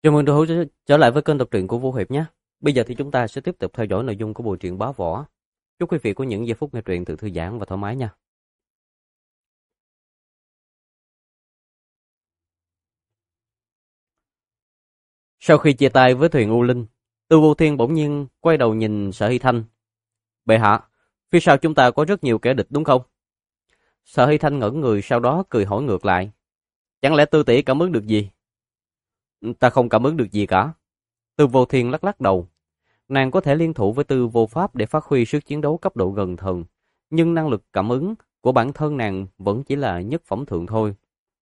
Chào mừng tôi trở lại với kênh đọc truyện của Vũ Hiệp nhé. Bây giờ thì chúng ta sẽ tiếp tục theo dõi nội dung của bộ truyện Bá Võ. Chúc quý vị có những giây phút nghe truyện tự thư giãn và thoải mái nha. Sau khi chia tay với Thuyền U Linh, Tư Vô Thiên bỗng nhiên quay đầu nhìn Sở Hy Thanh. Bệ hạ, phía sau chúng ta có rất nhiều kẻ địch đúng không? Sở Hy Thanh ngẩn người, sau đó cười hỏi ngược lại. Chẳng lẽ Tư tỷ cảm ứng được gì? Ta không cảm ứng được gì cả. Tư Vô Thiên lắc lắc đầu. Nàng có thể liên thủ với Tư Vô Pháp để phát huy sức chiến đấu cấp độ gần thần, nhưng năng lực cảm ứng của bản thân nàng vẫn chỉ là nhất phẩm thượng thôi.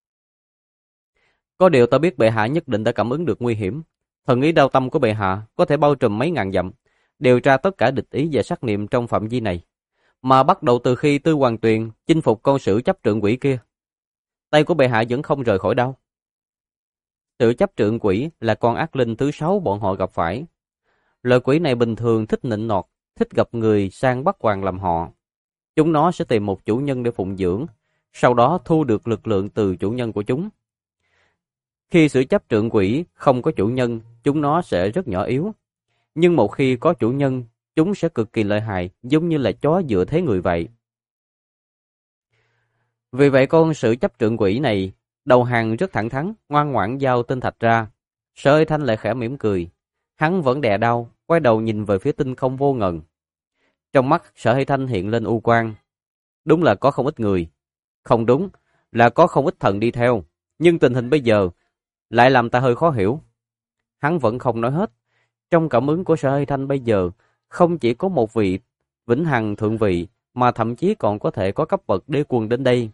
Có điều ta biết bệ hạ nhất định đã cảm ứng được nguy hiểm. Thần ý đao tâm của bệ hạ có thể bao trùm mấy ngàn dặm, điều tra tất cả địch ý và sát niệm trong phạm vi này. Mà bắt đầu từ khi Tư Hoàng Tuyền chinh phục con sử chấp trượng quỷ kia, tay của bệ hạ vẫn không rời khỏi đâu. Sử chấp trượng quỷ là con ác linh thứ 6 bọn họ gặp phải. Loại quỷ này bình thường thích nịnh nọt, thích gặp người sang bắt quan làm họ. Chúng nó sẽ tìm một chủ nhân để phụng dưỡng, sau đó thu được lực lượng từ chủ nhân của chúng. Khi sử chấp trượng quỷ không có chủ nhân, chúng nó sẽ rất nhỏ yếu. Nhưng một khi có chủ nhân, chúng sẽ cực kỳ lợi hại, giống như là chó dựa thế người vậy. Vì vậy con sử chấp trượng quỷ này, đầu hàng rất thẳng thắn, ngoan ngoãn giao tinh thạch ra. Sở Hy Thanh lại khẽ mỉm cười. Hắn vẫn đè đau, quay đầu nhìn về phía tinh không vô ngần. Trong mắt Sở Hy Thanh hiện lên u quang. Đúng là có không ít người. Không đúng, là có không ít thần đi theo. Nhưng tình hình bây giờ lại làm ta hơi khó hiểu. Hắn vẫn không nói hết. Trong cảm ứng của Sở Hy Thanh bây giờ, không chỉ có một vị vĩnh hằng thượng vị, mà thậm chí còn có thể có cấp bậc đế quân đến đây.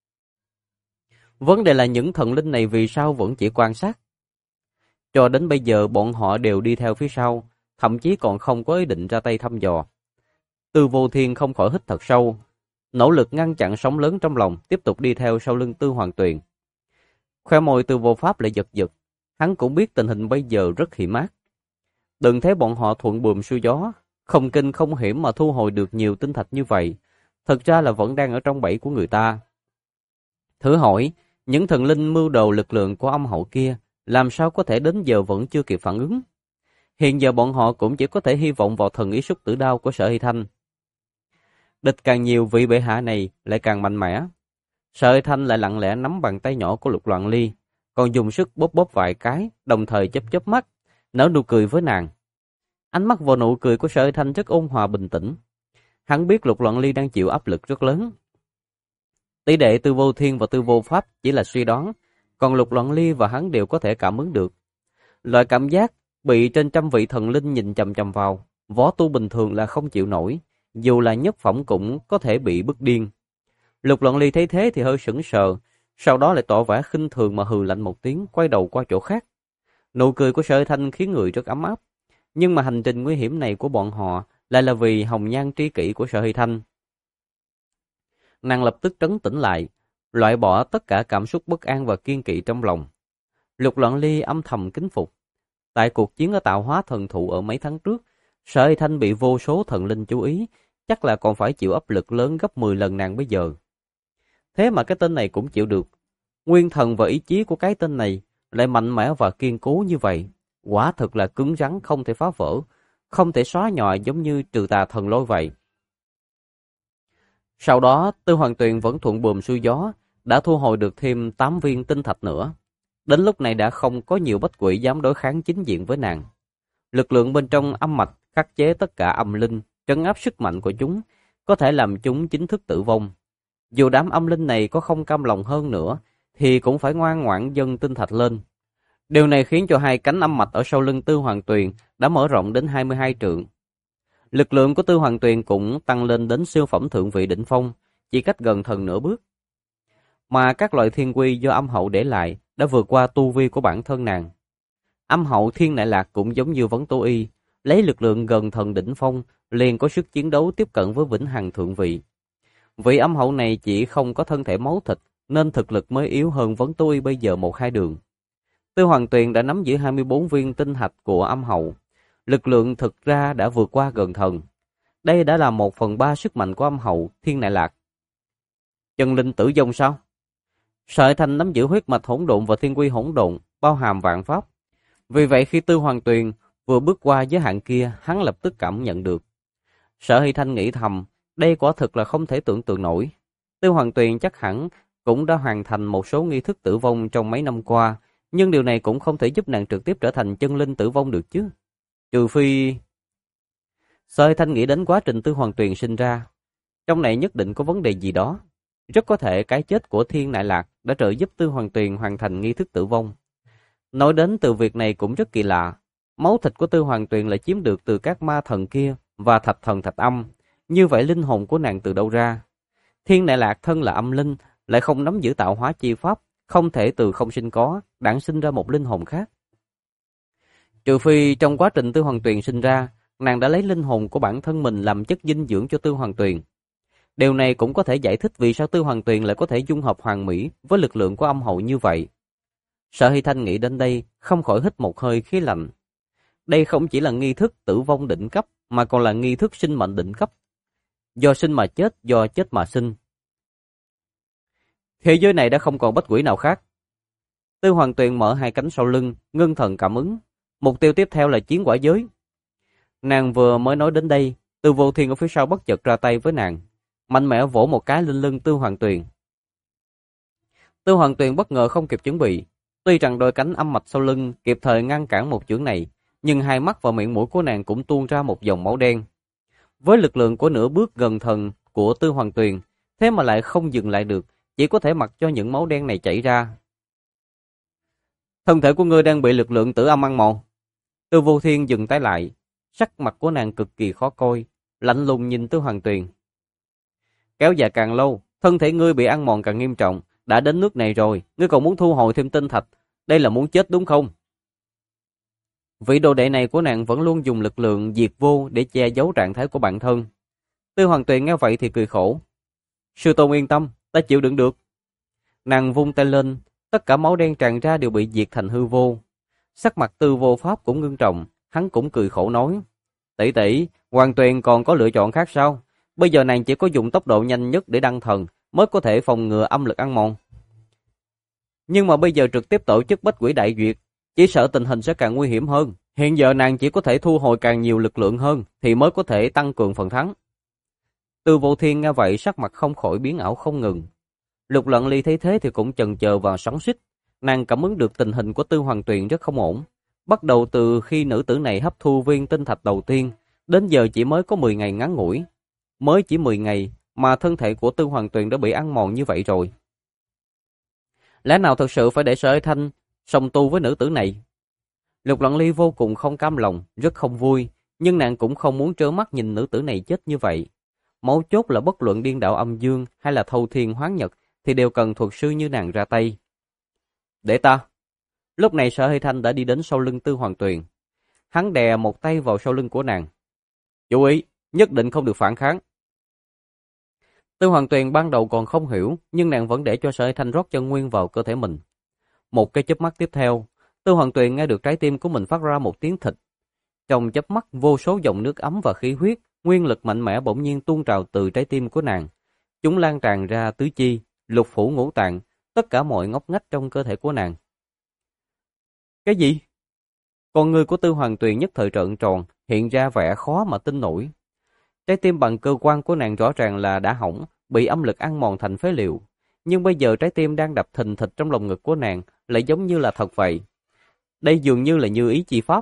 Vấn đề là những thần linh này vì sao vẫn chỉ quan sát. Cho đến bây giờ bọn họ đều đi theo phía sau, thậm chí còn không có ý định ra tay thăm dò. Tư Vô Thiên không khỏi hít thật sâu, nỗ lực ngăn chặn sóng lớn trong lòng, tiếp tục đi theo sau lưng Tư Hoàng Tuyền. Khoe môi Tư Vô Pháp lại giật giật, hắn cũng biết tình hình bây giờ rất hiểm ác. Đừng thấy bọn họ thuận buồm xuôi gió, không kinh không hiểm mà thu hồi được nhiều tinh thạch như vậy, thật ra là vẫn đang ở trong bẫy của người ta. Thử hỏi, những thần linh mưu đồ lực lượng của âm hậu kia, làm sao có thể đến giờ vẫn chưa kịp phản ứng? Hiện giờ bọn họ cũng chỉ có thể hy vọng vào thần ý xúc tử đao của Sở Hy Thanh. Địch càng nhiều, vị bệ hạ này lại càng mạnh mẽ. Sở Hy Thanh lại lặng lẽ nắm bàn tay nhỏ của Lục Loạn Ly, còn dùng sức bóp bóp vài cái, đồng thời chớp chớp mắt, nở nụ cười với nàng. Ánh mắt và nụ cười của Sở Hy Thanh rất ôn hòa bình tĩnh. Hắn biết Lục Loạn Ly đang chịu áp lực rất lớn. Tỷ đệ Tư Vô Thiên và Tư Vô Pháp chỉ là suy đoán, còn Lục Loạn Ly và hắn đều có thể cảm ứng được. Loại cảm giác bị trên trăm vị thần linh nhìn chằm chằm vào, võ tu bình thường là không chịu nổi, dù là nhất phẩm cũng có thể bị bức điên. Lục Loạn Ly thấy thế thì hơi sững sờ, sau đó lại tỏ vẻ khinh thường mà hừ lạnh một tiếng, quay đầu qua chỗ khác. Nụ cười của Sở Thanh khiến người rất ấm áp, nhưng mà hành trình nguy hiểm này của bọn họ lại là vì hồng nhan tri kỷ của Sở Hy Thanh. Nàng lập tức trấn tĩnh lại, loại bỏ tất cả cảm xúc bất an và kiên kỵ trong lòng. Lục Loạn Ly âm thầm kính phục. Tại cuộc chiến ở Tạo Hóa Thần Thụ ở mấy tháng trước, Sở Hy Thanh bị vô số thần linh chú ý, chắc là còn phải chịu áp lực lớn gấp 10 lần nàng bây giờ. Thế mà cái tên này cũng chịu được. Nguyên thần và ý chí của cái tên này lại mạnh mẽ và kiên cố như vậy. Quả thực là cứng rắn không thể phá vỡ, không thể xóa nhòa giống như trừ tà thần lôi vậy. Sau đó, Tư Hoàng Tuyền vẫn thuận buồm xuôi gió, đã thu hồi được thêm 8 viên tinh thạch nữa. Đến lúc này đã không có nhiều bách quỷ dám đối kháng chính diện với nàng. Lực lượng bên trong âm mạch khắc chế tất cả âm linh, trấn áp sức mạnh của chúng, có thể làm chúng chính thức tử vong. Dù đám âm linh này có không cam lòng hơn nữa, thì cũng phải ngoan ngoãn dâng tinh thạch lên. Điều này khiến cho hai cánh âm mạch ở sau lưng Tư Hoàng Tuyền đã mở rộng đến 22 trượng. Lực lượng của Tư Hoàng Tuyền cũng tăng lên đến siêu phẩm thượng vị đỉnh phong, chỉ cách gần thần nửa bước. Mà các loại thiên quy do âm hậu để lại đã vượt qua tu vi của bản thân nàng. Âm hậu Thiên Nại Lạc cũng giống như Vấn Tố Y, lấy lực lượng gần thần đỉnh phong, liền có sức chiến đấu tiếp cận với vĩnh hằng thượng vị. Vị âm hậu này chỉ không có thân thể máu thịt, nên thực lực mới yếu hơn Vấn Tố Y bây giờ 1-2 đường. Tư Hoàng Tuyền đã nắm giữ 24 viên tinh hạch của âm hậu. Lực lượng thực ra đã vượt qua gần thần. Đây đã là 1/3 sức mạnh của âm hậu Thiên Nại Lạc. Chân linh tử vong sao? Sở Thanh nắm giữ huyết mạch hỗn độn và thiên quy hỗn độn, bao hàm vạn pháp. Vì vậy khi Tư Hoàng Tuyền vừa bước qua giới hạn kia, hắn lập tức cảm nhận được. Sở Hy Thanh nghĩ thầm, đây quả thực là không thể tưởng tượng nổi. Tư Hoàng Tuyền chắc hẳn cũng đã hoàn thành một số nghi thức tử vong trong mấy năm qua, nhưng điều này cũng không thể giúp nàng trực tiếp trở thành chân linh tử vong được chứ. Trừ phi... Sở Hy Thanh nghĩ đến quá trình Tư Hoàng Tuyền sinh ra. Trong này nhất định có vấn đề gì đó. Rất có thể cái chết của Thiên Nại Lạc đã trợ giúp Tư Hoàng Tuyền hoàn thành nghi thức tử vong. Nói đến từ việc này cũng rất kỳ lạ. Máu thịt của Tư Hoàng Tuyền lại chiếm được từ các ma thần kia và thạch thần thạch âm. Như vậy linh hồn của nàng từ đâu ra? Thiên Nại Lạc thân là âm linh, lại không nắm giữ tạo hóa chi pháp, không thể từ không sinh có, đản sinh ra một linh hồn khác. Trừ phi trong quá trình Tư Hoàng Tuyền sinh ra, nàng đã lấy linh hồn của bản thân mình làm chất dinh dưỡng cho Tư Hoàng Tuyền. Điều này cũng có thể giải thích vì sao Tư Hoàng Tuyền lại có thể dung hợp hoàn mỹ với lực lượng của âm hậu như vậy. Sở Hy Thanh nghĩ đến đây, không khỏi hít một hơi khí lạnh. Đây không chỉ là nghi thức tử vong đỉnh cấp, mà còn là nghi thức sinh mệnh đỉnh cấp. Do sinh mà chết, do chết mà sinh. Thế giới này đã không còn bách quỷ nào khác. Tư Hoàng Tuyền mở hai cánh sau lưng, ngưng thần cảm ứng. Mục tiêu tiếp theo là chiến quả giới. Nàng vừa mới nói đến đây, Từ Vô Thiên ở phía sau bất chợt ra tay với nàng, mạnh mẽ vỗ một cái lên lưng Tư Hoàng Tuyền. Tư Hoàng Tuyền bất ngờ không kịp chuẩn bị, tuy rằng đôi cánh âm mạch sau lưng kịp thời ngăn cản một chưởng này, nhưng hai mắt và miệng mũi của nàng cũng tuôn ra một dòng máu đen. Với lực lượng của nửa bước gần thần của Tư Hoàng Tuyền, thế mà lại không dừng lại được, chỉ có thể mặc cho những máu đen này chảy ra. Thân thể của ngươi đang bị lực lượng tử âm ăn mòn. Tư Vô Thiên dừng tay lại, sắc mặt của nàng cực kỳ khó coi, lạnh lùng nhìn Tư Hoàng Tuyền. Kéo dài càng lâu, thân thể ngươi bị ăn mòn càng nghiêm trọng, đã đến nước này rồi, ngươi còn muốn thu hồi thêm tinh thạch, đây là muốn chết đúng không? Vị đồ đệ này của nàng vẫn luôn dùng lực lượng diệt vô để che giấu trạng thái của bản thân. Tư Hoàng Tuyền nghe vậy thì cười khổ. Sư tôn yên tâm, ta chịu đựng được. Nàng vung tay lên, tất cả máu đen tràn ra đều bị diệt thành hư vô. Sắc mặt Tư Vô Pháp cũng ngưng trọng, hắn cũng cười khổ nói. Tỷ tỷ, Hoàng Tuyền còn có lựa chọn khác sao? Bây giờ nàng chỉ có dùng tốc độ nhanh nhất để đăng thần mới có thể phòng ngừa âm lực ăn mòn. Nhưng mà bây giờ trực tiếp tổ chức bách quỷ đại duyệt, chỉ sợ tình hình sẽ càng nguy hiểm hơn. Hiện giờ nàng chỉ có thể thu hồi càng nhiều lực lượng hơn thì mới có thể tăng cường phần thắng. Tư Vô Thiên nghe vậy sắc mặt không khỏi biến ảo không ngừng. Lục Lận Ly thấy thế thì cũng chần chờ và xoắn xuýt. Nàng cảm ứng được tình hình của Tư Hoàng Tuyền rất không ổn. Bắt đầu từ khi nữ tử này hấp thu viên tinh thạch đầu tiên, đến giờ chỉ mới có 10 ngày ngắn ngủi. Mới chỉ 10 ngày mà thân thể của Tư Hoàng Tuyền đã bị ăn mòn như vậy rồi. Lẽ nào thật sự phải để Sở Hy Thanh song tu với nữ tử này? Lục Lận Ly vô cùng không cam lòng, rất không vui, nhưng nàng cũng không muốn trơ mắt nhìn nữ tử này chết như vậy. Mấu chốt là bất luận điên đạo âm dương hay là thâu thiên hoán nhật thì đều cần thuật sư như nàng ra tay. Để ta. Lúc này Sở Hy Thanh đã đi đến sau lưng Tư Hoàng Tuyền. Hắn đè một tay vào sau lưng của nàng. Chú ý, nhất định không được phản kháng. Tư Hoàng Tuyền ban đầu còn không hiểu, nhưng nàng vẫn để cho Sở Hy Thanh rót chân nguyên vào cơ thể mình. Một cái chớp mắt tiếp theo, Tư Hoàng Tuyền nghe được trái tim của mình phát ra một tiếng thịch. Trong chớp mắt, vô số dòng nước ấm và khí huyết, nguyên lực mạnh mẽ bỗng nhiên tuôn trào từ trái tim của nàng. Chúng lan tràn ra tứ chi, lục phủ ngũ tạng, tất cả mọi ngóc ngách trong cơ thể của nàng. Cái gì? Con người của Tư Hoàng Tuyền nhất thời trợn tròn, hiện ra vẻ khó mà tin nổi. Trái tim bằng cơ quan của nàng rõ ràng là đã hỏng, bị âm lực ăn mòn thành phế liệu. Nhưng bây giờ trái tim đang đập thình thịch trong lồng ngực của nàng lại giống như là thật vậy. Đây dường như là như ý chi pháp.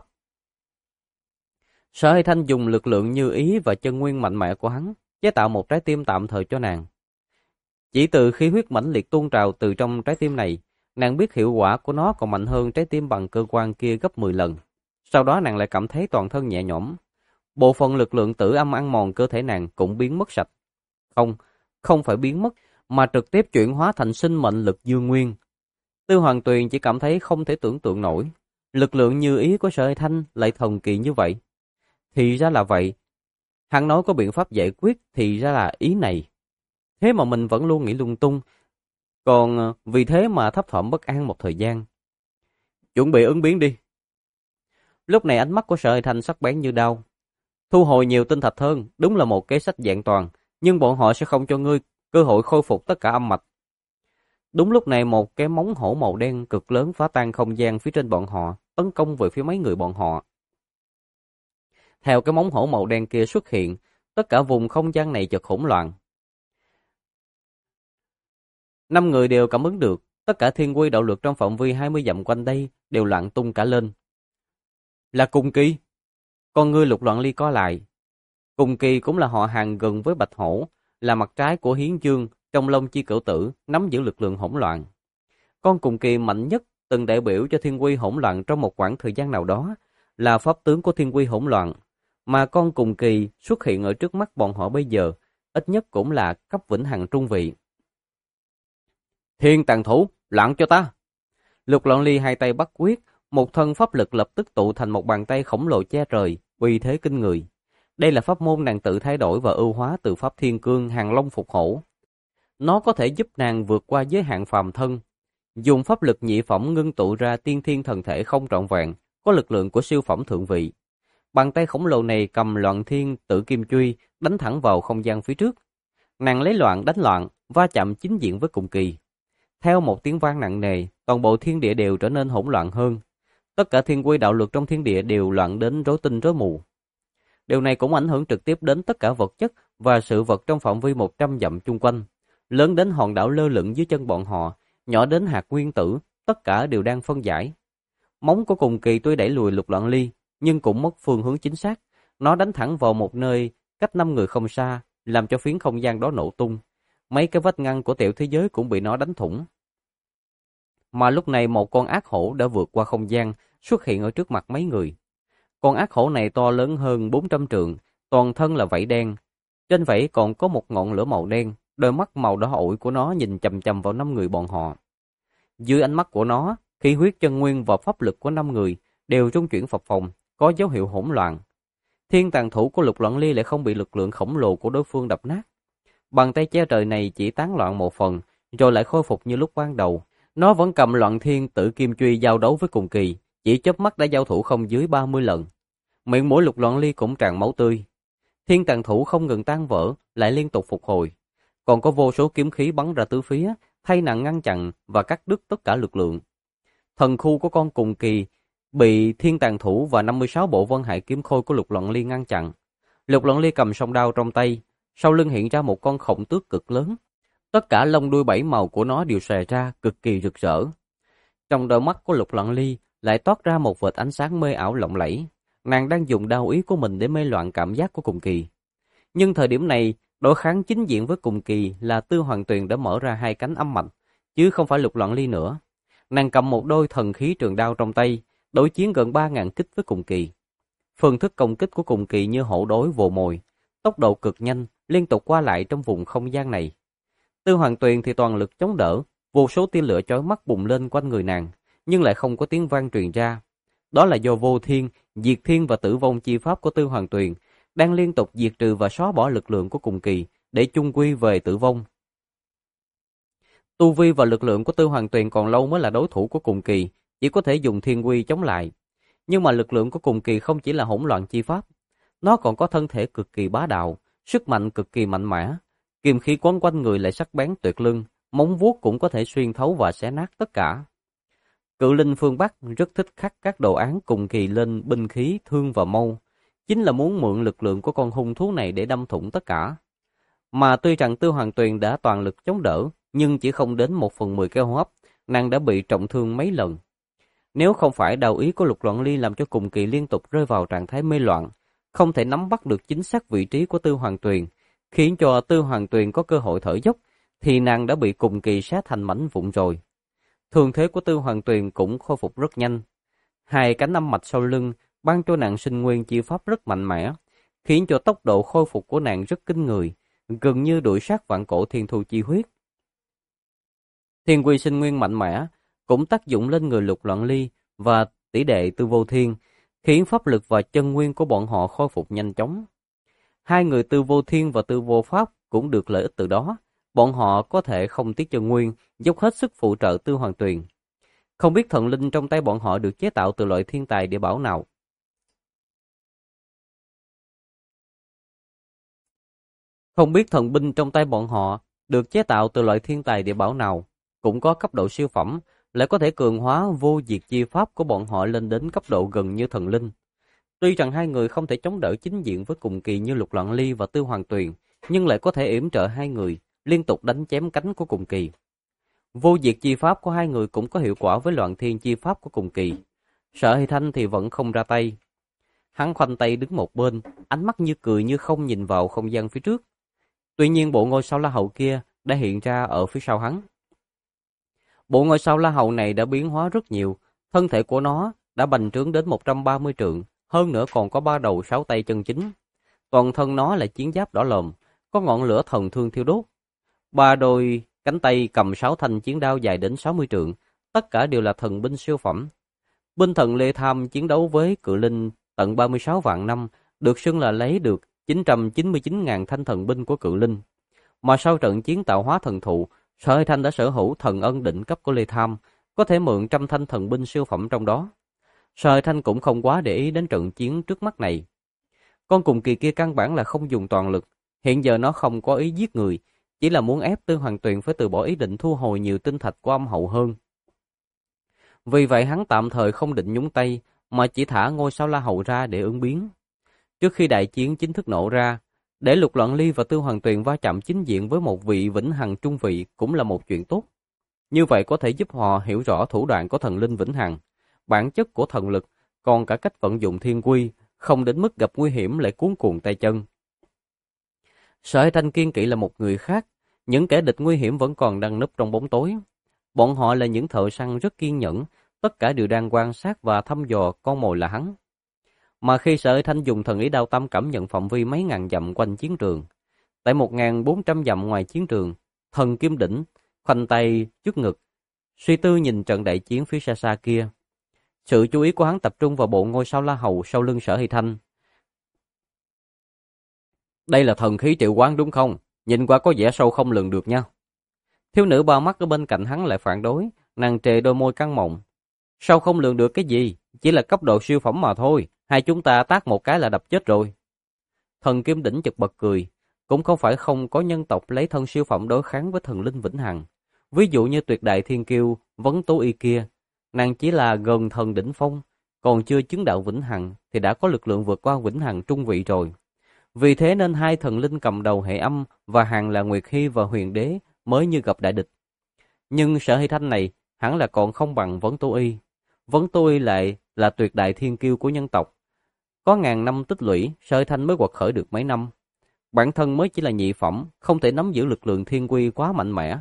Sở Hy Thanh dùng lực lượng như ý và chân nguyên mạnh mẽ của hắn, chế tạo một trái tim tạm thời cho nàng. Chỉ từ khí huyết mãnh liệt tuôn trào từ trong trái tim này, nàng biết hiệu quả của nó còn mạnh hơn trái tim bằng cơ quan kia gấp 10 lần. Sau đó nàng lại cảm thấy toàn thân nhẹ nhõm. Bộ phận lực lượng tử âm ăn mòn cơ thể nàng cũng biến mất sạch. Không phải biến mất, mà trực tiếp chuyển hóa thành sinh mệnh lực dương nguyên. Tư Hoàng Tuyền chỉ cảm thấy không thể tưởng tượng nổi. Lực lượng như ý của Sở Hy Thanh lại thần kỳ như vậy. Thì ra là vậy. Hắn nói có biện pháp giải quyết thì ra là ý này. Thế mà mình vẫn luôn nghĩ lung tung. Còn vì thế mà thấp thỏm bất an một thời gian. Chuẩn bị ứng biến đi. Lúc này ánh mắt của Sở Hy Thanh sắc bén như đao. Thu hồi nhiều tinh thạch hơn, đúng là một kế sách vẹn toàn, nhưng bọn họ sẽ không cho ngươi cơ hội khôi phục tất cả âm mạch. Đúng lúc này một cái móng hổ màu đen cực lớn phá tan không gian phía trên bọn họ, tấn công về phía mấy người bọn họ. Theo cái móng hổ màu đen kia xuất hiện, tất cả vùng không gian này chợt hỗn loạn. 5 người đều cảm ứng được, tất cả thiên quy đạo luật trong phạm vi 20 dặm quanh đây đều loạn tung cả lên. Là Cùng Kỳ. Con ngươi Lục Loạn Ly co lại. Cùng Kỳ cũng là họ hàng gần với Bạch Hổ, là mặt trái của Hiến Dương trong Long Chi Cửu Tử, nắm giữ lực lượng hỗn loạn. Con Cùng Kỳ mạnh nhất từng đại biểu cho thiên quy hỗn loạn trong một khoảng thời gian nào đó, là pháp tướng của thiên quy hỗn loạn, mà con Cùng Kỳ xuất hiện ở trước mắt bọn họ bây giờ, ít nhất cũng là cấp vĩnh hằng trung vị. Thiên Tàn Thủ, lặng cho ta! Lục Loạn Ly hai tay bắt quyết, một thân pháp lực lập tức tụ thành một bàn tay khổng lồ che trời, uy thế kinh người. Đây là pháp môn nàng tự thay đổi và ưu hóa từ pháp thiên cương hàng long phục hổ. Nó có thể giúp nàng vượt qua giới hạn phàm thân, dùng pháp lực nhị phẩm ngưng tụ ra tiên thiên thần thể không trọn vẹn, có lực lượng của siêu phẩm thượng vị. Bàn tay khổng lồ này cầm Loạn Thiên Tử Kim Truy, đánh thẳng vào không gian phía trước. Nàng lấy loạn đánh loạn, va chạm chính diện với Cùng Kỳ. Theo một tiếng vang nặng nề, toàn bộ thiên địa đều trở nên hỗn loạn hơn. Tất cả thiên quy đạo luật trong thiên địa đều loạn đến rối tinh rối mù. Điều này cũng ảnh hưởng trực tiếp đến tất cả vật chất và sự vật trong phạm vi 100 dặm chung quanh. Lớn đến hòn đảo lơ lửng dưới chân bọn họ, nhỏ đến hạt nguyên tử, tất cả đều đang phân giải. Móng của Cùng Kỳ tuy đẩy lùi Lục Loạn Ly, nhưng cũng mất phương hướng chính xác. Nó đánh thẳng vào một nơi cách 5 người không xa, làm cho phiến không gian đó nổ tung. Mấy cái vách ngăn của tiểu thế giới cũng bị nó đánh thủng. Mà lúc này một con ác hổ đã vượt qua không gian, xuất hiện ở trước mặt mấy người. Con ác hổ này to lớn hơn 400 trượng, toàn thân là vảy đen. Trên vảy còn có một ngọn lửa màu đen, đôi mắt màu đỏ ổi của nó nhìn chằm chằm vào 5 người bọn họ. Dưới ánh mắt của nó, khí huyết chân nguyên và pháp lực của 5 người đều trung chuyển phập phồng, có dấu hiệu hỗn loạn. Thiên Tàn Thủ của Lục Loạn Ly lại không bị lực lượng khổng lồ của đối phương đập nát. Bàn tay che trời này chỉ tán loạn một phần, rồi lại khôi phục như lúc ban đầu. Nó vẫn cầm Loạn Thiên Tử Kim Truy giao đấu với Cùng Kỳ, chỉ chớp mắt đã giao thủ không dưới 30 lần. Miệng mũi Lục Loạn Ly cũng tràn máu tươi. Thiên Tàn Thủ không ngừng tan vỡ, lại liên tục phục hồi. Còn có vô số kiếm khí bắn ra tứ phía, thay nàng ngăn chặn và cắt đứt tất cả lực lượng. Thần khu của con Cùng Kỳ bị Thiên Tàn Thủ và 56 bộ vân hải kiếm khôi của Lục Loạn Ly ngăn chặn. Lục Loạn Ly cầm song đao trong tay, sau lưng hiện ra một con khổng tước cực lớn. Tất cả lông đuôi 7 màu của nó đều xòe ra cực kỳ rực rỡ. Trong đôi mắt của Lục Loạn Ly lại toát ra một vệt ánh sáng mê ảo lộng lẫy. Nàng đang dùng đao ý của mình để mê loạn cảm giác của Cùng Kỳ. Nhưng thời điểm này, đối kháng chính diện với Cùng Kỳ là Tư Hoàng Tuyền đã mở ra hai cánh âm mạnh, chứ không phải Lục Loạn Ly nữa. Nàng cầm một đôi thần khí trường đao trong tay, đối chiến gần 3.000 kích với Cùng Kỳ. Phương thức công kích của Cùng Kỳ như hổ đói vồ mồi, tốc độ cực nhanh, liên tục qua lại trong vùng không gian này. Tư Hoàng Tuyền thì toàn lực chống đỡ, vô số tia lửa chói mắt bùng lên quanh người nàng, nhưng lại không có tiếng vang truyền ra. Đó là do vô thiên, diệt thiên và tử vong chi pháp của Tư Hoàng Tuyền đang liên tục diệt trừ và xóa bỏ lực lượng của Cùng Kỳ để chung quy về tử vong. Tu vi và lực lượng của Tư Hoàng Tuyền còn lâu mới là đối thủ của Cùng Kỳ, chỉ có thể dùng thiên quy chống lại. Nhưng mà lực lượng của Cùng Kỳ không chỉ là hỗn loạn chi pháp, nó còn có thân thể cực kỳ bá đạo, sức mạnh cực kỳ mạnh mẽ, kiềm khí quấn quanh người lại sắc bén tuyệt luân, móng vuốt cũng có thể xuyên thấu và xé nát tất cả. Cự linh phương Bắc rất thích khắc các đồ án Cùng Kỳ lên binh khí, thương và mâu, chính là muốn mượn lực lượng của con hung thú này để đâm thủng tất cả. Mà tuy rằng Tư Hoàng Tuyền đã toàn lực chống đỡ, nhưng chỉ không đến 1/10 cái hô hấp, nàng đã bị trọng thương mấy lần. Nếu không phải đạo ý của Lục Loạn Ly làm cho Cùng Kỳ liên tục rơi vào trạng thái mê loạn, không thể nắm bắt được chính xác vị trí của Tư Hoàng Tuyền, khiến cho Tư Hoàng Tuyền có cơ hội thở dốc, thì nàng đã bị Cùng Kỳ xé thành mảnh vụn rồi. Thương thế của Tư Hoàng Tuyền cũng khôi phục rất nhanh. Hai cánh âm mạch sau lưng ban cho nàng sinh nguyên chi pháp rất mạnh mẽ, khiến cho tốc độ khôi phục của nàng rất kinh người, gần như đuổi sát vạn cổ thiên thu chi huyết. Thiên quy sinh nguyên mạnh mẽ cũng tác dụng lên người Lục Loạn Ly và tỷ đệ Tư Vô Thiên, khiến pháp lực và chân nguyên của bọn họ khôi phục nhanh chóng. Hai người Tư Vô Thiên và Tư Vô Pháp cũng được lợi ích từ đó, bọn họ có thể không tiếc chân nguyên, dốc hết sức phụ trợ Tư Hoàng Tuyền. Không biết thần linh trong tay bọn họ được chế tạo từ loại thiên tài địa bảo nào. Không biết thần binh trong tay bọn họ được chế tạo từ loại thiên tài địa bảo nào, cũng có cấp độ siêu phẩm, lại có thể cường hóa vô diệt chi pháp của bọn họ lên đến cấp độ gần như thần linh. Tuy rằng hai người không thể chống đỡ chính diện với cùng kỳ như Lục Loạn Ly và Tư Hoàng Tuyền, nhưng lại có thể yểm trợ hai người, liên tục đánh chém cánh của cùng kỳ. Vô diệt chi pháp của hai người cũng có hiệu quả với Loạn Thiên chi pháp của cùng kỳ. Sở Hy Thanh thì vẫn không ra tay. Hắn khoanh tay đứng một bên, ánh mắt như cười như không nhìn vào không gian phía trước. Tuy nhiên bộ ngôi sao La Hầu kia đã hiện ra ở phía sau hắn. Bộ ngôi sao La Hầu này đã biến hóa rất nhiều, thân thể của nó đã bành trướng đến 130 trượng, hơn nữa còn có 3 đầu 6 tay chân chính. Toàn thân nó là chiến giáp đỏ lòm, có ngọn lửa thần thương thiêu đốt. 3 đôi cánh tay cầm 6 thanh chiến đao dài đến 60 trượng, tất cả đều là thần binh siêu phẩm. Binh thần Lê Tham chiến đấu với cự linh tận 36 vạn năm, được xưng là lấy được 999.000 thanh thần binh của cự linh. Mà sau trận chiến tạo hóa thần thụ, Sở Hy Thanh đã sở hữu thần ân đỉnh cấp của Lê Tham, có thể mượn trăm thanh thần binh siêu phẩm trong đó. Sở Hy Thanh cũng không quá để ý đến trận chiến trước mắt này. Con cùng kỳ kia căn bản là không dùng toàn lực, hiện giờ nó không có ý giết người, chỉ là muốn ép Tư Hoàng Tuyền phải từ bỏ ý định thu hồi nhiều tinh thạch của âm hậu hơn. Vì vậy hắn tạm thời không định nhúng tay, mà chỉ thả ngôi sao La Hầu ra để ứng biến. Trước khi đại chiến chính thức nổ ra, để Lục Loạn Ly và Tư Hoàng Tuyền va chạm chính diện với một vị vĩnh hằng trung vị cũng là một chuyện tốt. Như vậy có thể giúp họ hiểu rõ thủ đoạn của thần linh vĩnh hằng, bản chất của thần lực, còn cả cách vận dụng thiên quy, không đến mức gặp nguy hiểm lại cuống cuồng tay chân. Sở Hy Thanh kiên kỵ là một người khác, những kẻ địch nguy hiểm vẫn còn đang núp trong bóng tối. Bọn họ là những thợ săn rất kiên nhẫn, tất cả đều đang quan sát và thăm dò con mồi là hắn. Mà khi Sở Hy Thanh dùng thần ý đao tâm cảm nhận phạm vi mấy ngàn dặm quanh chiến trường, tại 1.400 dặm ngoài chiến trường, thần Kim Đỉnh khoanh tay trước ngực, suy tư nhìn trận đại chiến phía xa xa kia. Sự chú ý của hắn tập trung vào bộ ngôi sao La Hầu sau lưng Sở Hy Thanh. Đây là thần khí triệu hoán đúng không? Nhìn qua có vẻ sâu không lường được nha. Thiếu nữ ba mắt ở bên cạnh hắn lại phản đối, nàng trề đôi môi căng mọng. Sâu không lường được cái gì? Chỉ là cấp độ siêu phẩm mà thôi. Hai chúng ta tác một cái là đập chết rồi. Thần Kim Đỉnh chợt bật cười. Cũng không phải không có nhân tộc lấy thân siêu phẩm đối kháng với thần linh vĩnh hằng. Ví dụ như tuyệt đại thiên kiêu, vấn tố y kia. Nàng chỉ là gần thần đỉnh phong, còn chưa chứng đạo vĩnh hằng thì đã có lực lượng vượt qua vĩnh hằng trung vị rồi. Vì thế nên hai thần linh cầm đầu hệ âm và hàng là Nguyệt Hy và Huyền Đế mới như gặp đại địch. Nhưng Sở Hy Thanh này hẳn là còn không bằng Vấn Tố Y. Vấn Tố Y lại là tuyệt đại thiên kiêu của nhân tộc. Có ngàn năm tích lũy, Sở Hy Thanh mới quật khởi được mấy năm. Bản thân mới chỉ là nhị phẩm, không thể nắm giữ lực lượng thiên quy quá mạnh mẽ.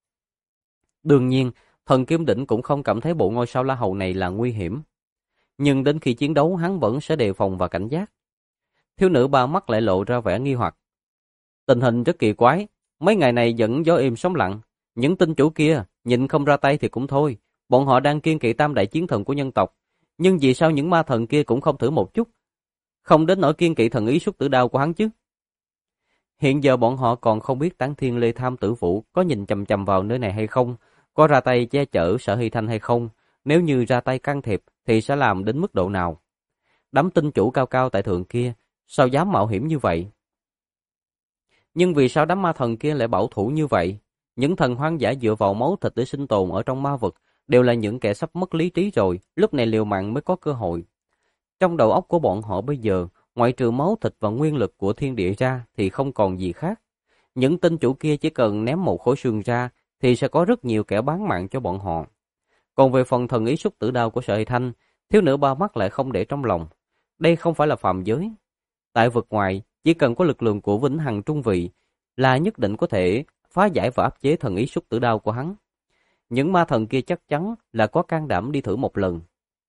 Đương nhiên, thần Kim Đỉnh cũng không cảm thấy bộ ngôi sao La Hầu này là nguy hiểm. Nhưng đến khi chiến đấu hắn vẫn sẽ đề phòng và cảnh giác. Thiếu nữ ba mắt lại lộ ra vẻ nghi hoặc. Tình hình rất kỳ quái, mấy ngày này vẫn gió êm sóng lặng. Những tinh chủ kia, nhìn không ra tay thì cũng thôi. Bọn họ đang kiên kỵ tam đại chiến thần của nhân tộc. Nhưng vì sao những ma thần kia cũng không thử một chút? Không đến nỗi kiên kỵ thần ý xuất tử đao của hắn chứ. Hiện giờ bọn họ còn không biết Tán Thiên Lê Tham Tử Vũ có nhìn chằm chằm vào nơi này hay không, có ra tay che chở Sở Hy Thanh hay không. Nếu như ra tay can thiệp thì sẽ làm đến mức độ nào? Đám tinh chủ cao cao tại thượng kia sao dám mạo hiểm như vậy? Nhưng vì sao đám ma thần kia lại bảo thủ như vậy? Những thần hoang dã dựa vào máu thịt để sinh tồn ở trong ma vực đều là những kẻ sắp mất lý trí rồi, lúc này liều mạng mới có cơ hội. Trong đầu óc của bọn họ bây giờ, ngoại trừ máu thịt và nguyên lực của thiên địa ra thì không còn gì khác. Những tinh chủ kia chỉ cần ném một khối xương ra thì sẽ có rất nhiều kẻ bán mạng cho bọn họ. Còn về phần thần ý xuất tử đao của Sở Hy Thanh, thiếu nữ ba mắt lại không để trong lòng. Đây không phải là phàm giới. Tại vực ngoài, chỉ cần có lực lượng của vĩnh hằng trung vị là nhất định có thể phá giải và áp chế thần ý xuất tử đao của hắn. Những ma thần kia chắc chắn là có can đảm đi thử một lần.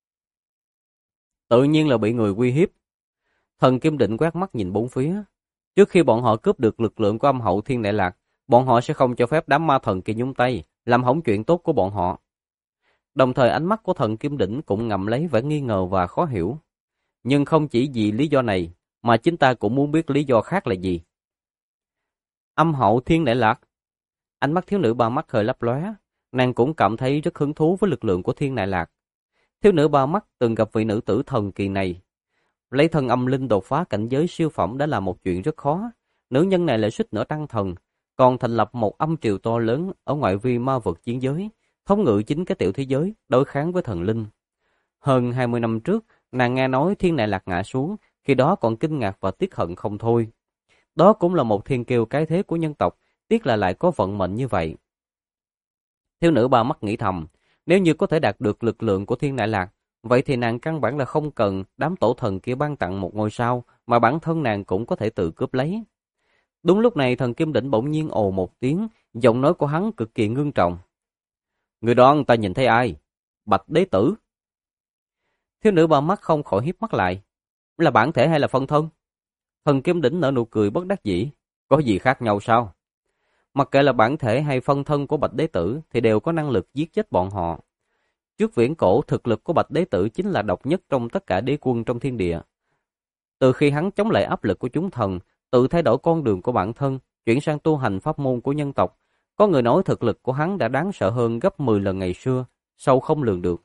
Tự nhiên là bị người uy hiếp. Thần Kim Định quét mắt nhìn bốn phía. Trước khi bọn họ cướp được lực lượng của âm hậu Thiên Đại Lạc, bọn họ sẽ không cho phép đám ma thần kia nhúng tay, làm hỏng chuyện tốt của bọn họ. Đồng thời ánh mắt của thần Kim Đỉnh cũng ngậm lấy vẻ nghi ngờ và khó hiểu. Nhưng không chỉ vì lý do này, mà chính ta cũng muốn biết lý do khác là gì. Âm hậu Thiên Đại Lạc. Ánh mắt thiếu nữ ba mắt hơi lấp lóe, nàng cũng cảm thấy rất hứng thú với lực lượng của Thiên Đại Lạc. Thiếu nữ ba mắt từng gặp vị nữ tử thần kỳ này. Lấy thân âm linh đột phá cảnh giới siêu phẩm đã là một chuyện rất khó. Nữ nhân này lại suýt nữa tăng thần, còn thành lập một âm triều to lớn ở ngoại vi ma vực chiến giới, thống ngự chính cái tiểu thế giới, đối kháng với thần linh. Hơn 20 năm trước, nàng nghe nói Thiên Nại Lạc ngã xuống, khi đó còn kinh ngạc và tiếc hận không thôi. Đó cũng là một thiên kiêu cái thế của nhân tộc, tiếc là lại có vận mệnh như vậy. Thiếu nữ ba mắt nghĩ thầm, nếu như có thể đạt được lực lượng của Thiên Nại Lạc, vậy thì nàng căn bản là không cần đám tổ thần kia ban tặng một ngôi sao, mà bản thân nàng cũng có thể tự cướp lấy. Đúng lúc này thần Kim Đỉnh bỗng nhiên ồ một tiếng, giọng nói của hắn cực kỳ ngưng trọng. Người đoán ta nhìn thấy ai? Bạch Đế Tử. Thiếu nữ ba mắt không khỏi híp mắt lại. Là bản thể hay là phân thân? Thần Kim Đỉnh nở nụ cười bất đắc dĩ. Có gì khác nhau sao? Mặc kệ là bản thể hay phân thân của Bạch Đế Tử thì đều có năng lực giết chết bọn họ. Trước viễn cổ, thực lực của Bạch Đế Tử chính là độc nhất trong tất cả đế quân trong thiên địa. Từ khi hắn chống lại áp lực của chúng thần, tự thay đổi con đường của bản thân, chuyển sang tu hành pháp môn của nhân tộc, có người nói thực lực của hắn đã đáng sợ hơn gấp 10 lần ngày xưa, sâu không lường được.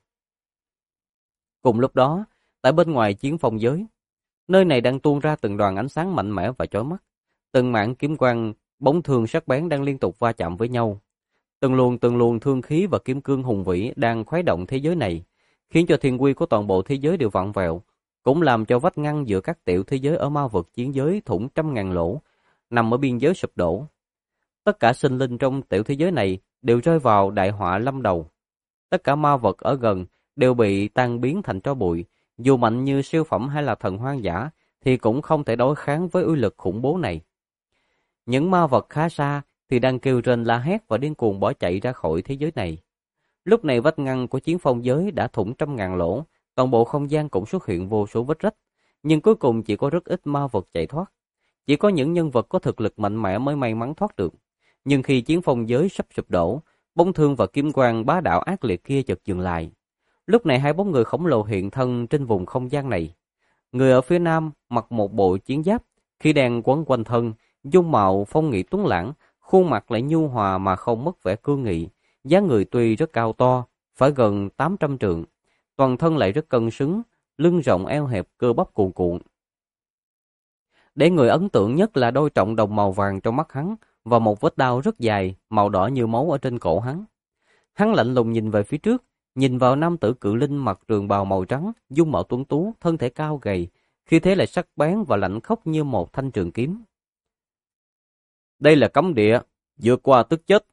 Cùng lúc đó, tại bên ngoài chiến phong giới, nơi này đang tuôn ra từng đoàn ánh sáng mạnh mẽ và chói mắt. Từng mảng kiếm quang, bóng thương sắc bén đang liên tục va chạm với nhau. Từng luồng thương khí và kiếm cương hùng vĩ đang khuấy động thế giới này, khiến cho thiên quy của toàn bộ thế giới đều vặn vẹo, cũng làm cho vách ngăn giữa các tiểu thế giới ở ma vực chiến giới thủng trăm ngàn lỗ, nằm ở biên giới sụp đổ. Tất cả sinh linh trong tiểu thế giới này đều rơi vào đại họa lâm đầu. Tất cả ma vật ở gần đều bị tan biến thành tro bụi, dù mạnh như siêu phẩm hay là thần hoang dã thì cũng không thể đối kháng với uy lực khủng bố này. Những ma vật khá xa thì đang kêu rên la hét và điên cuồng bỏ chạy ra khỏi thế giới này. Lúc này vách ngăn của chiến phong giới đã thủng trăm ngàn lỗ, toàn bộ không gian cũng xuất hiện vô số vết rách, nhưng cuối cùng chỉ có rất ít ma vật chạy thoát. Chỉ có những nhân vật có thực lực mạnh mẽ mới may mắn thoát được. Nhưng khi chiến phong giới sắp sụp đổ, bóng thương và kiếm quang bá đạo ác liệt kia chợt dừng lại. Lúc này hai bóng người khổng lồ hiện thân trên vùng không gian này. Người ở phía nam mặc một bộ chiến giáp, khi đèn quấn quanh thân, dung mạo phong nghị tuấn lãng, khuôn mặt lại nhu hòa mà không mất vẻ cương nghị, dáng người tuy rất cao to, phải gần 800 trượng, toàn thân lại rất cân xứng, lưng rộng eo hẹp cơ bắp cuồn cuộn. Để người ấn tượng nhất là đôi trọng đồng màu vàng trong mắt hắn và một vết đao rất dài, màu đỏ như máu ở trên cổ hắn. Hắn lạnh lùng nhìn về phía trước, nhìn vào nam tử cự linh mặc trường bào màu trắng, dung mạo tuấn tú, thân thể cao gầy, khi thế lại sắc bén và lạnh khốc như một thanh trường kiếm. Đây là cấm địa, vượt qua tức chết.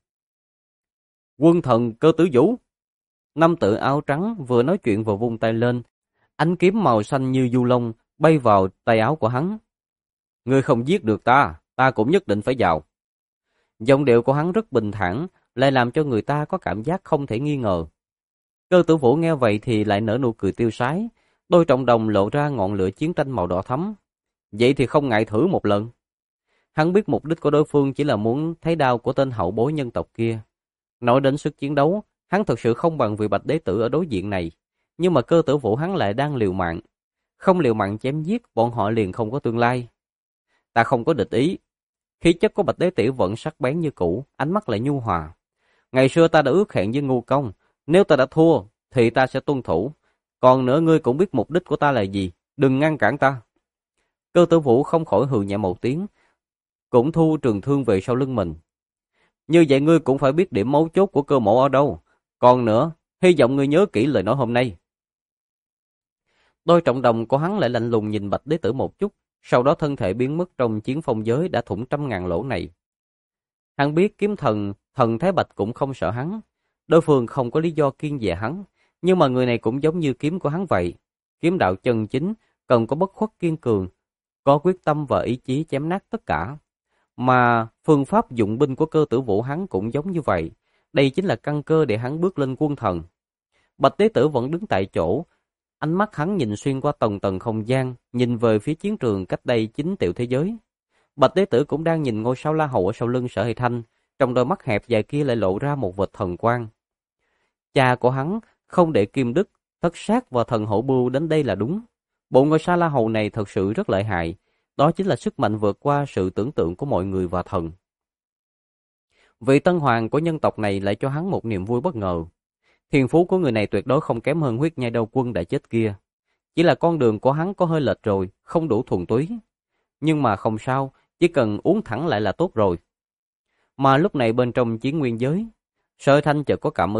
Quân thần Cơ Tử Vũ. Nam tử áo trắng vừa nói chuyện vừa vung tay lên, ánh kiếm màu xanh như du long bay vào tay áo của hắn. Ngươi không giết được ta, ta cũng nhất định phải vào. Giọng điệu của hắn rất bình thản, lại làm cho người ta có cảm giác không thể nghi ngờ. Cơ Tử Vũ nghe vậy thì lại nở nụ cười tiêu sái, đôi trọng đồng lộ ra ngọn lửa chiến tranh màu đỏ thắm. Vậy thì không ngại thử một lần. Hắn biết mục đích của đối phương chỉ là muốn thấy đao của tên hậu bối nhân tộc kia. Nói đến sức chiến đấu, hắn thực sự không bằng vị Bạch Đế Tử ở đối diện này. Nhưng mà Cơ Tử Vũ hắn lại đang liều mạng. Không liều mạng chém giết, bọn họ liền không có tương lai. Ta không có địch ý. Khí chất của Bạch Đế Tử vẫn sắc bén như cũ, ánh mắt lại nhu hòa. Ngày xưa ta đã ước hẹn với Ngô Công, nếu ta đã thua thì ta sẽ tuân thủ. Còn nữa ngươi cũng biết mục đích của ta là gì, đừng ngăn cản ta. Cơ Tử Vũ không khỏi hừ nhẹ một tiếng, cũng thu trường thương về sau lưng mình. Như vậy ngươi cũng phải biết điểm mấu chốt của Cơ mộ ở đâu. Còn nữa, hy vọng ngươi nhớ kỹ lời nói hôm nay. Đôi trọng đồng của hắn lại lạnh lùng nhìn Bạch Đế Tử một chút, sau đó thân thể biến mất trong chiến phong giới đã thủng trăm ngàn lỗ này. Hắn biết kiếm thần, thần Thái Bạch cũng không sợ hắn. Đối phương không có lý do kiêng dè hắn, nhưng mà người này cũng giống như kiếm của hắn vậy. Kiếm đạo chân chính, cần có bất khuất kiên cường, có quyết tâm và ý chí chém nát tất cả. Mà phương pháp dụng binh của Cơ Tử Vũ hắn cũng giống như vậy. Đây chính là căn cơ để hắn bước lên quân thần. Bạch Đế Tử vẫn đứng tại chỗ, ánh mắt hắn nhìn xuyên qua tầng tầng không gian, nhìn về phía chiến trường cách đây 9 triệu thế giới. Bạch Đế Tử cũng đang nhìn ngôi sao La Hầu ở sau lưng Sở Hề Thanh, trong đôi mắt hẹp dài kia lại lộ ra một vệt thần quang. Cha của hắn không để Kim Đức, Thất Sát và thần Hổ Bưu đến đây là đúng. Bộ ngôi sao La Hầu này thật sự rất lợi hại, đó chính là sức mạnh vượt qua sự tưởng tượng của mọi người và thần. Vị tân hoàng của nhân tộc này lại cho hắn một niềm vui bất ngờ. Thiên phú của người này tuyệt đối không kém hơn huyết nhai đầu quân đã chết kia. Chỉ là con đường của hắn có hơi lệch rồi, không đủ thuần túy. Nhưng mà không sao, chỉ cần uống thẳng lại là tốt rồi. Mà lúc này bên trong chiến nguyên giới, Sở Thanh chợt có cảm ứng,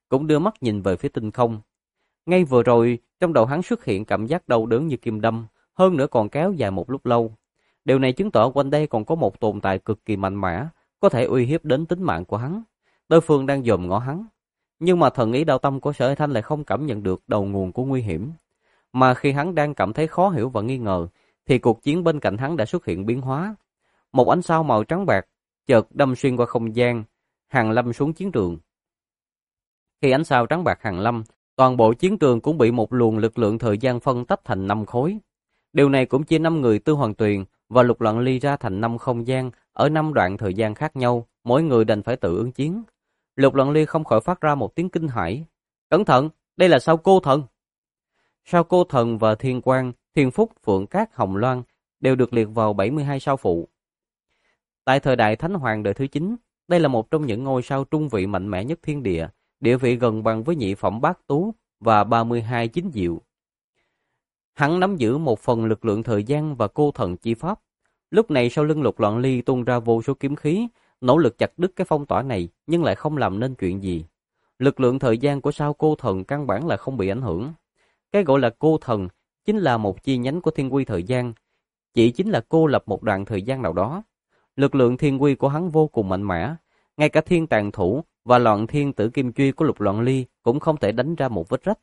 cũng đưa mắt nhìn về phía tinh không. Ngay vừa rồi, trong đầu hắn xuất hiện cảm giác đau đớn như kim đâm, hơn nữa còn kéo dài một lúc lâu. Điều này chứng tỏ quanh đây còn có một tồn tại cực kỳ mạnh mẽ, có thể uy hiếp đến tính mạng của hắn. Đối phương đang dòm ngó hắn. Nhưng mà thần ý đạo tâm của Sở Hải Thanh lại không cảm nhận được đầu nguồn của nguy hiểm. Mà khi hắn đang cảm thấy khó hiểu và nghi ngờ, thì cuộc chiến bên cạnh hắn đã xuất hiện biến hóa. Một ánh sao màu trắng bạc chợt đâm xuyên qua không gian, hàng lâm xuống chiến trường. Khi ánh sao trắng bạc hàng lâm, toàn bộ chiến trường cũng bị một luồng lực lượng thời gian phân tách thành 5 khối. Điều này cũng chia 5 người Tư Hoàng Tuyền và Lục Loạn Ly ra thành 5 không gian ở 5 đoạn thời gian khác nhau, mỗi người đành phải tự ứng chiến. Lục Loạn Ly không khỏi phát ra một tiếng kinh hãi. Cẩn thận, đây là sao cô thần. Sao cô thần và Thiên Quang, Thiên Phúc, Phượng Cát, Hồng Loan đều được liệt vào 72 sao phụ. Tại thời đại Thánh Hoàng đời thứ 9, đây là một trong những ngôi sao trung vị mạnh mẽ nhất thiên địa, địa vị gần bằng với nhị phẩm bát tú và 32 chính diệu. Hắn nắm giữ một phần lực lượng thời gian và cô thần chi pháp. Lúc này sau lưng Lục Loạn Ly tuôn ra vô số kiếm khí, nỗ lực chặt đứt cái phong tỏa này nhưng lại không làm nên chuyện gì. Lực lượng thời gian của sao cô thần căn bản là không bị ảnh hưởng. Cái gọi là cô thần chính là một chi nhánh của thiên quy thời gian, chỉ chính là cô lập một đoạn thời gian nào đó. Lực lượng thiên quy của hắn vô cùng mạnh mẽ, ngay cả thiên tàn thủ và loạn thiên tử kim truy của Lục Loạn Ly cũng không thể đánh ra một vết rách.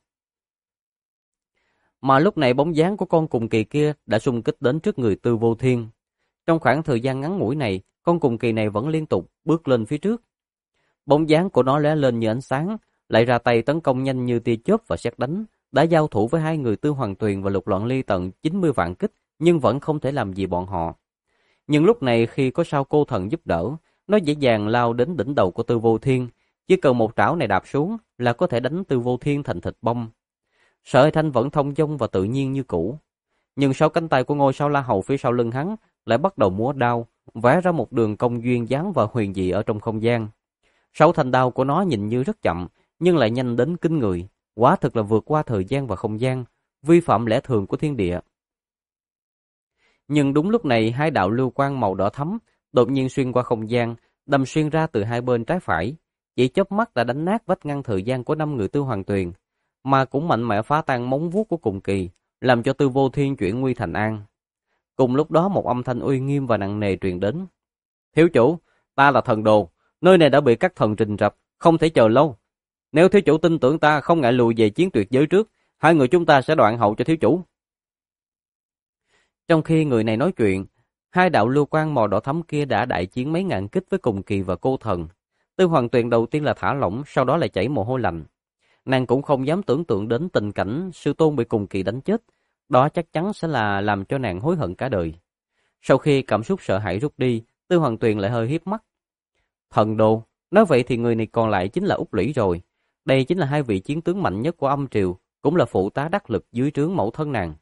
Mà lúc này bóng dáng của con cùng kỳ kia đã xung kích đến trước người Tư Vô Thiên. Trong khoảng thời gian ngắn ngủi này, con cùng kỳ này vẫn liên tục bước lên phía trước. Bóng dáng của nó lóe lên như ánh sáng, lại ra tay tấn công nhanh như tia chớp và sét đánh, đã giao thủ với hai người Tư Hoàng Tuyền và Lục Loạn Ly tận 90 vạn kích, nhưng vẫn không thể làm gì bọn họ. Nhưng lúc này khi có sao cô thần giúp đỡ, nó dễ dàng lao đến đỉnh đầu của Tư Vô Thiên, chỉ cần một trảo này đạp xuống là có thể đánh Tư Vô Thiên thành thịt băm. Sở Hải Thanh vẫn thông dong và tự nhiên như cũ, nhưng sau cánh tay của ngôi sao La Hầu phía sau lưng hắn lại bắt đầu múa đao, vẽ ra một đường cong duyên dáng và huyền dị ở trong không gian. 6 thanh đao của nó nhìn như rất chậm, nhưng lại nhanh đến kinh người, quả thực là vượt qua thời gian và không gian, vi phạm lẽ thường của thiên địa. Nhưng đúng lúc này, hai đạo lưu quang màu đỏ thắm đột nhiên xuyên qua không gian, đâm xuyên ra từ hai bên trái phải, chỉ chớp mắt đã đánh nát vách ngăn thời gian của 5 người Tư Hoàng Tuyền, mà cũng mạnh mẽ phá tan móng vuốt của cùng kỳ, làm cho Tư Vô Thiên chuyển nguy thành an. Cùng lúc đó một âm thanh uy nghiêm và nặng nề truyền đến. Thiếu chủ, ta là thần đồ, nơi này đã bị các thần rình rập, không thể chờ lâu. Nếu thiếu chủ tin tưởng ta, không ngại lùi về chiến tuyệt giới trước, hai người chúng ta sẽ đoạn hậu cho thiếu chủ. Trong khi người này nói chuyện, hai đạo lưu quang màu đỏ thắm kia đã đại chiến mấy ngàn kích với cùng kỳ và cô thần. Tư Hoàng Tuyền đầu tiên là thả lỏng, sau đó lại chảy mồ hôi lạnh. Nàng cũng không dám tưởng tượng đến tình cảnh sư tôn bị cùng kỳ đánh chết, đó chắc chắn sẽ là làm cho nàng hối hận cả đời. Sau khi cảm xúc sợ hãi rút đi, Tư Hoàng Tuyền lại hơi hiếp mắt. Thần đồ, nói vậy thì người này còn lại chính là Úc Lũy rồi. Đây chính là hai vị chiến tướng mạnh nhất của âm triều, cũng là phụ tá đắc lực dưới trướng mẫu thân nàng.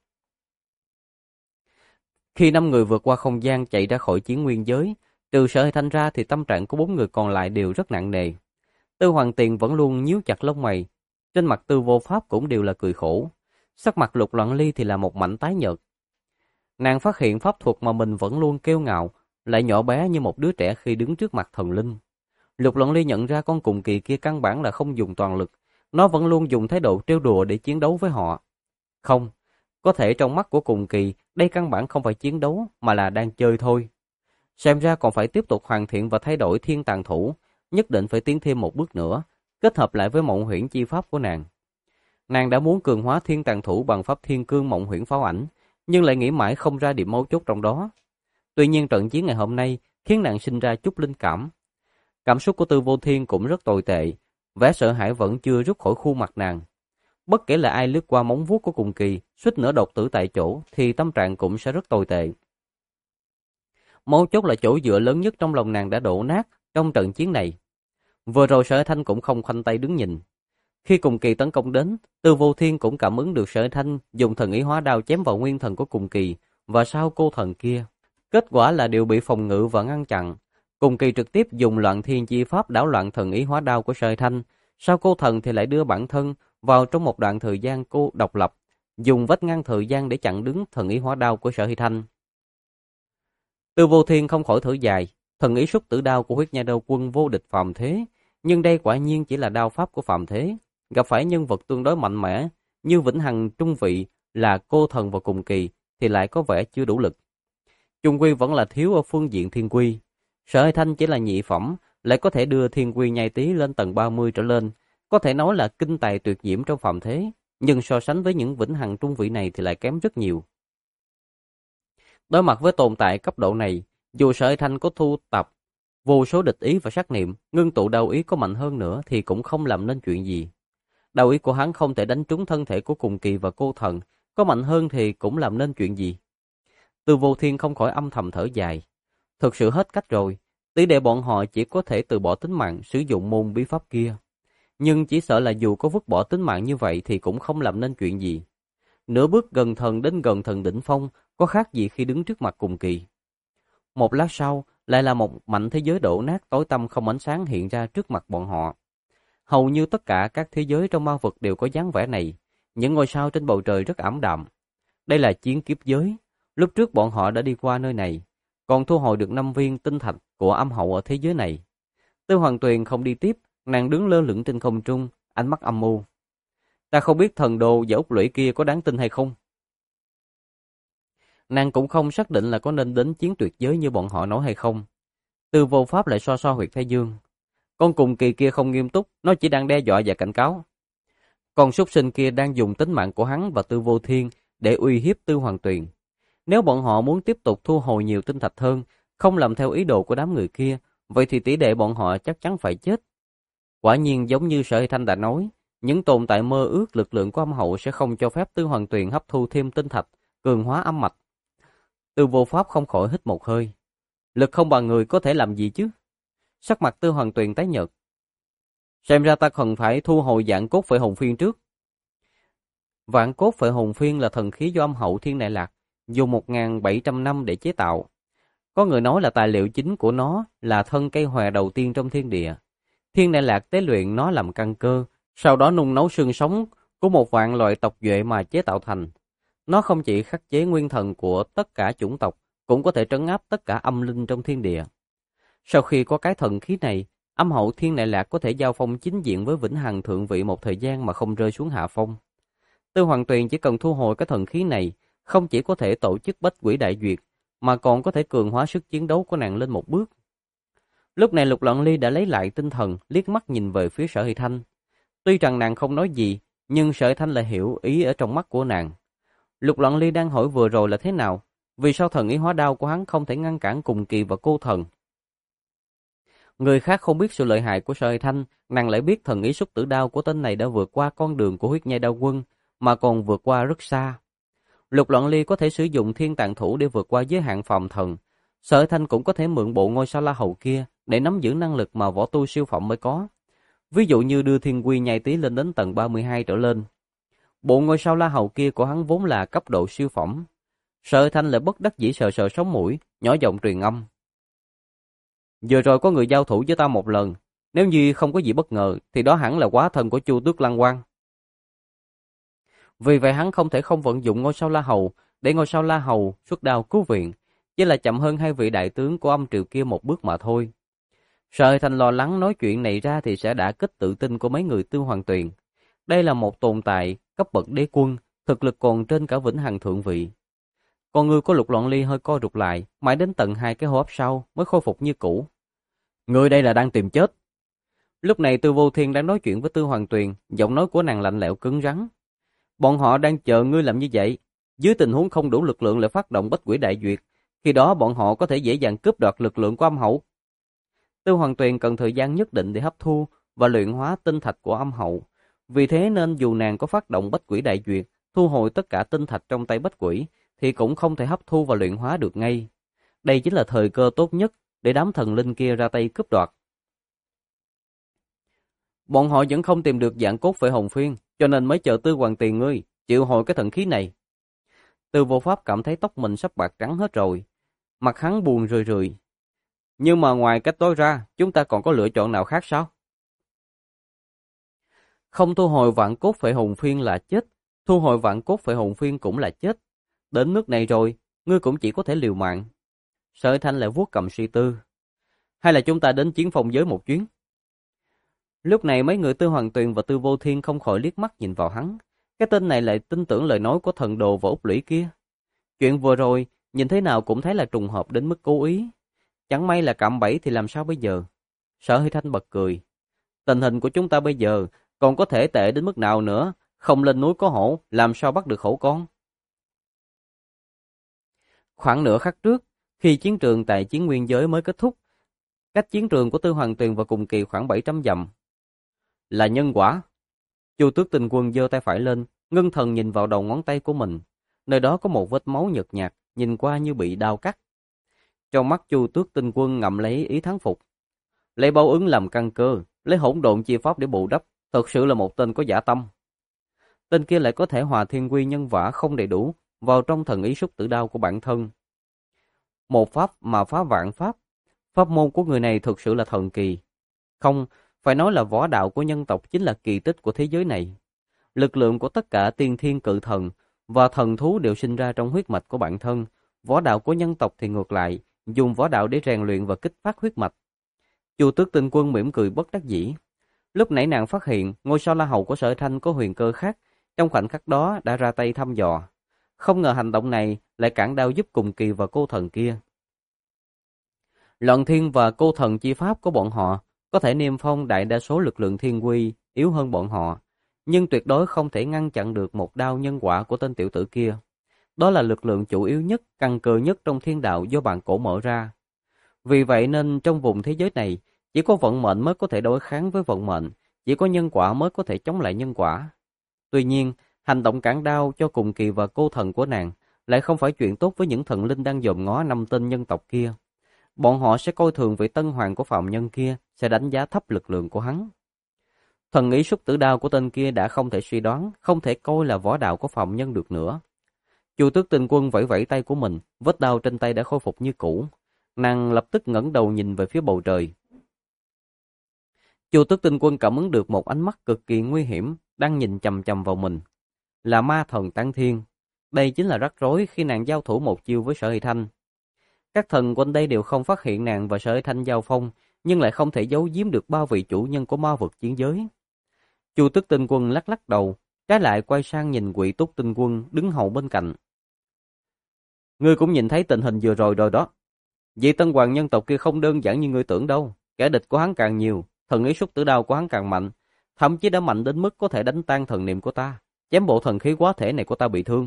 Khi 5 người vượt qua không gian chạy ra khỏi chiến nguyên giới, trừ Sở Hải Thanh ra thì tâm trạng của 4 người còn lại đều rất nặng nề. Tư Hoàng Tiền vẫn luôn nhíu chặt lông mày, trên mặt Tư Vô Pháp cũng đều là cười khổ, sắc mặt Lục Loạn Ly thì là một mảnh tái nhợt. Nàng phát hiện pháp thuật mà mình vẫn luôn kiêu ngạo lại nhỏ bé như một đứa trẻ khi đứng trước mặt thần linh. Lục Loạn Ly nhận ra con cùng kỳ kia căn bản là không dùng toàn lực, nó vẫn luôn dùng thái độ trêu đùa để chiến đấu với họ. Không, có thể trong mắt của cùng kỳ, đây căn bản không phải chiến đấu mà là đang chơi thôi. Xem ra còn phải tiếp tục hoàn thiện và thay đổi thiên tàn thủ, nhất định phải tiến thêm một bước nữa, kết hợp lại với mộng huyễn chi pháp của nàng. Nàng đã muốn cường hóa thiên tàn thủ bằng pháp thiên cương mộng huyễn pháo ảnh, nhưng lại nghĩ mãi không ra điểm mấu chốt trong đó. Tuy nhiên trận chiến ngày hôm nay khiến nàng sinh ra chút linh cảm. Cảm xúc của Tư Vô Thiên cũng rất tồi tệ, vẻ sợ hãi vẫn chưa rút khỏi khuôn mặt nàng. Bất kể là ai lướt qua móng vuốt của cùng kỳ, suýt nữa đột tử tại chỗ thì tâm trạng cũng sẽ rất tồi tệ. Mấu chốt là chỗ dựa lớn nhất trong lòng nàng đã đổ nát trong trận chiến này. Vừa rồi Sở Thanh cũng không khoanh tay đứng nhìn. Khi cùng kỳ tấn công đến, Tư Vô Thiên cũng cảm ứng được Sở Thanh dùng thần ý hóa đao chém vào nguyên thần của cùng kỳ và sao cô thần kia. Kết quả là đều bị phòng ngự và ngăn chặn. Cùng kỳ trực tiếp dùng loạn thiên chi pháp đảo loạn thần ý hóa đao của Sở Thanh, sao cô thần thì lại đưa bản thân vào trong một đoạn thời gian cô độc lập, dùng vách ngăn thời gian để chặn đứng thần ý hóa đao của Sở Hy Thanh. Tư Vô Thiên không khỏi thở dài, thần ý xúc tử đao của Huyết Nha Đao Quân vô địch phàm thế, Nhưng đây quả nhiên chỉ là đao pháp của phàm thế, gặp phải nhân vật tương đối mạnh mẽ như Vĩnh Hằng trung vị là Cô Thần và Cùng Kỳ thì lại có vẻ chưa đủ lực. Chung quy vẫn là thiếu ở phương diện thiên quy. Sở Hải Thanh chỉ là nhị phẩm, lại có thể đưa thiên quy nhai tí lên tầng 30 trở lên, có thể nói là kinh tài tuyệt diễm trong phàm thế, nhưng so sánh với những Vĩnh Hằng trung vị này thì lại kém rất nhiều. Đối mặt với tồn tại cấp độ này, dù Sở Hải Thanh có thu tập vô số địch ý và sát niệm, ngưng tụ đao ý có mạnh hơn nữa thì cũng không làm nên chuyện gì. Đao ý của hắn không thể đánh trúng thân thể của Cùng Kỳ và Cô Thần, có mạnh hơn thì cũng làm nên chuyện gì. Từ Vô Thiên không khỏi âm thầm thở dài. Thực sự hết cách rồi, tỷ đệ bọn họ chỉ có thể từ bỏ tính mạng sử dụng môn bí pháp kia. Nhưng chỉ sợ là dù có vứt bỏ tính mạng như vậy thì cũng không làm nên chuyện gì. Nửa bước gần thần đến gần thần đỉnh phong, có khác gì khi đứng trước mặt Cùng Kỳ. Một lát sau, lại là một mảnh thế giới đổ nát tối tăm không ánh sáng hiện ra trước mặt bọn họ. Hầu như tất cả các thế giới trong ma vực đều có dáng vẻ này, những ngôi sao trên bầu trời rất ảm đạm. Đây là chiến kiếp giới, lúc trước bọn họ đã đi qua nơi này, còn thu hồi được 5 viên tinh thạch của âm hậu ở thế giới này. Tư Hoàng Tuyền không đi tiếp, nàng đứng lơ lửng trên không trung, ánh mắt âm u. Ta không biết thần đồ và ốc lũy kia có đáng tin hay không. Nàng cũng không xác định là có nên đến chiến tuyệt giới như bọn họ nói hay không. Tư Vô Pháp lại so so huyệt Thái Dương. Con Cùng Kỳ kia không nghiêm túc, nó chỉ đang đe dọa và cảnh cáo. Con súc sinh kia đang dùng tính mạng của hắn và Tư Vô Thiên để uy hiếp Tư Hoàng Tuyền. Nếu bọn họ muốn tiếp tục thu hồi nhiều tinh thạch hơn, không làm theo ý đồ của đám người kia, vậy thì tỷ đệ bọn họ chắc chắn phải chết. Quả nhiên giống như Sở Hải Thanh đã nói, những tồn tại mơ ước lực lượng của âm hậu sẽ không cho phép Tư Hoàng Tuyền hấp thu thêm tinh thạch, cường hóa âm mạch. Tư Vô Pháp không khỏi hít một hơi. Lực không bằng người có thể làm gì chứ? Sắc mặt Tư Hoàng Tuyền tái nhợt. Xem ra ta cần phải thu hồi Vạn Cốt Phệ Hồn Phiên trước. Vạn Cốt Phệ Hồn Phiên là thần khí do âm hậu Thiên Đại Lạc dùng 1.700 năm để chế tạo. Có người nói là tài liệu chính của nó là thân cây hòe đầu tiên trong thiên địa. Thiên Đại Lạc tế luyện nó làm căn cơ, sau đó nung nấu xương sống của một vạn loại tộc duệ mà chế tạo thành. Nó không chỉ khắc chế nguyên thần của tất cả chủng tộc, cũng có thể trấn áp tất cả âm linh trong thiên địa. Sau khi có cái thần khí này, âm hậu Thiên Đại Lạc có thể giao phong chính diện với Vĩnh Hằng thượng vị một thời gian mà không rơi xuống hạ phong. Tư Hoàng Tuyền chỉ cần thu hồi cái thần khí này, không chỉ có thể tổ chức Bách Quỷ Đại Duyệt, mà còn có thể cường hóa sức chiến đấu của nàng lên một bước. Lúc này Lục Loạn Ly đã lấy lại tinh thần, liếc mắt nhìn về phía Sở Hải Thanh. Tuy rằng nàng không nói gì, nhưng Sở Hải Thanh lại hiểu ý ở trong mắt của nàng. Lục Loạn Ly đang hỏi vừa rồi là thế nào, vì sao thần ý hóa đao của hắn không thể ngăn cản Cùng Kỳ và Cô Thần. Người khác không biết sự lợi hại của Sở Hải Thanh, nàng lại biết thần ý xúc tử đao của tên này đã vượt qua con đường của huyết nhai đao quân, mà còn vượt qua rất xa. Lục Loạn Ly có thể sử dụng thiên tạng thủ để vượt qua giới hạn phàm thần. Sở Hải Thanh cũng có thể mượn bộ ngôi sao la hầu kia để nắm giữ năng lực mà võ tu siêu phẩm mới có. Ví dụ như đưa thiên quy nhai tí lên đến tầng 32 trở lên. Bộ ngôi sao la hầu kia của hắn vốn là cấp độ siêu phẩm. Sở Hải Thanh lại bất đắc dĩ sờ sờ sống mũi, nhỏ giọng truyền âm. Vừa rồi có người giao thủ với ta một lần, nếu như không có gì bất ngờ thì đó hẳn là quá thân của Chu Tước Lăng Quang. Vì vậy hắn không thể không vận dụng ngôi sao La Hầu để ngôi sao La Hầu xuất đao cứu viện, chỉ là chậm hơn hai vị đại tướng của âm triều kia một bước mà thôi. Sở Hải Thanh lo lắng nói chuyện này ra thì sẽ đả kích tự tin của mấy người Tư Hoàng Tuyền. Đây là một tồn tại cấp bậc đế quân, thực lực còn trên cả Vĩnh Hằng thượng vị. Con người của Lục Loạn Ly hơi co rụt lại, mãi đến tận 2 cái hô hấp sau mới khôi phục như cũ. Người đây là đang tìm chết. Lúc này Tư Vô Thiên đang nói chuyện với Tư Hoàng Tuyền, giọng nói của nàng lạnh lẽo cứng rắn. Bọn họ đang chờ ngươi làm như vậy, dưới tình huống không đủ lực lượng lại phát động Bách Quỷ Đại Duyệt, khi đó bọn họ có thể dễ dàng cướp đoạt lực lượng của âm hậu. Tư Hoàng Tuyền cần thời gian nhất định để hấp thu và luyện hóa tinh thạch của âm hậu, vì thế nên dù nàng có phát động Bách Quỷ Đại Duyệt, thu hồi tất cả tinh thạch trong tay Bách Quỷ, thì cũng không thể hấp thu và luyện hóa được ngay. Đây chính là thời cơ tốt nhất để đám thần linh kia ra tay cướp đoạt. Bọn họ vẫn không tìm được Vạn Cốt Phệ Hồn Phiên, cho nên mới chờ Tư Hoàng Tiền ngươi chịu hồi cái thần khí này. Tư Vô Pháp cảm thấy tóc mình sắp bạc trắng hết rồi, mặt hắn buồn rười rười. Nhưng mà ngoài cách đó ra, chúng ta còn có lựa chọn nào khác sao? Không thu hồi Vạn Cốt Phệ Hồn Phiên là chết, thu hồi Vạn Cốt Phệ Hồn Phiên cũng là chết. Đến nước này rồi, ngươi cũng chỉ có thể liều mạng. Sở Thanh lại vuốt cầm suy tư. Hay là chúng ta đến chiến phong giới một chuyến? Lúc này mấy người Tư Hoàng Tuyền và Tư Vô Thiên không khỏi liếc mắt nhìn vào hắn. Cái tên này lại tin tưởng lời nói của thần đồ và Úc Lũy kia. Chuyện vừa rồi, nhìn thế nào cũng thấy là trùng hợp đến mức cố ý. Chẳng may là cạm bẫy thì làm sao bây giờ? Sở Hy Thanh bật cười. Tình hình của chúng ta bây giờ còn có thể tệ đến mức nào nữa? Không lên núi có hổ, làm sao bắt được hổ con? Khoảng nửa khắc trước, khi chiến trường tại Chiến Nguyên Giới mới kết thúc, cách chiến trường của Tư Hoàng Tuyền và Cùng Kỳ khoảng 700 dặm. Là nhân quả. Chu Tước Tinh Quân giơ tay phải lên, ngưng thần nhìn vào đầu ngón tay của mình. Nơi đó có một vết máu nhợt nhạt, nhìn qua như bị đao cắt. Trong mắt Chu Tước Tinh Quân ngậm lấy ý thắng phục. Lấy báo ứng làm căn cơ, lấy hỗn độn chi pháp để bù đắp, thật sự là một tên có dã tâm. Tên kia lại có thể hòa thiên quy nhân vả không đầy đủ vào trong thần ý súc tử đao của bản thân. Một pháp mà phá vạn pháp. Pháp môn của người này thực sự là thần kỳ. Không, phải nói là võ đạo của nhân tộc chính là kỳ tích của thế giới này. Lực lượng của tất cả tiên thiên cự thần và thần thú đều sinh ra trong huyết mạch của bản thân. Võ đạo của nhân tộc thì ngược lại, dùng võ đạo để rèn luyện và kích phát huyết mạch. Chu Tước Tinh Quân mỉm cười bất đắc dĩ. Lúc nãy nàng phát hiện ngôi sao La Hầu của Sở Thanh có huyền cơ khác, trong khoảnh khắc đó đã ra tay thăm dò. Không ngờ hành động này lại cản đao giúp Cùng Kỳ và cô thần kia. Loạn thiên và cô thần chi pháp của bọn họ có thể niêm phong đại đa số lực lượng thiên quy yếu hơn bọn họ, nhưng tuyệt đối không thể ngăn chặn được một đao nhân quả của tên tiểu tử kia. Đó là lực lượng chủ yếu nhất, căn cơ nhất trong thiên đạo do bản cổ mở ra. Vì vậy nên trong vùng thế giới này, chỉ có vận mệnh mới có thể đối kháng với vận mệnh, chỉ có nhân quả mới có thể chống lại nhân quả. Tuy nhiên, hành động cản đao cho Cùng Kỳ và cô thần của nàng lại không phải chuyện tốt với những thần linh đang dòm ngó năm tên nhân tộc kia. Bọn họ sẽ coi thường vị tân hoàng của phạm nhân kia, sẽ đánh giá thấp lực lượng của hắn. Thần ý súc tử đao của tên kia đã không thể suy đoán, không thể coi là võ đạo của phạm nhân được nữa. Chu Tước Tinh Quân vẫy vẫy tay của mình, vết đao trên tay đã khôi phục như cũ. Nàng lập tức ngẩng đầu nhìn về phía bầu trời. Chu Tước Tinh Quân cảm ứng được một ánh mắt cực kỳ nguy hiểm đang nhìn chằm chằm vào mình. Là ma thần Tán Thiên. Đây chính là rắc rối khi nàng giao thủ một chiêu với Sở Hy Thanh. Các thần quanh đây đều không phát hiện nàng và Sở Hy Thanh giao phong, nhưng lại không thể giấu giếm được ba vị chủ nhân của ma vực chiến giới. Chu Tước Tinh Quân lắc lắc đầu, trái lại quay sang nhìn Quỷ Túc Tinh Quân đứng hầu bên cạnh. Ngươi cũng nhìn thấy tình hình vừa rồi đó. Vị tân hoàng nhân tộc kia không đơn giản như ngươi tưởng đâu. Kẻ địch của hắn càng nhiều, thần ý súc tử đao của hắn càng mạnh, thậm chí đã mạnh đến mức có thể đánh tan thần niệm của ta, chém bộ thần khí quá thể này của ta bị thương.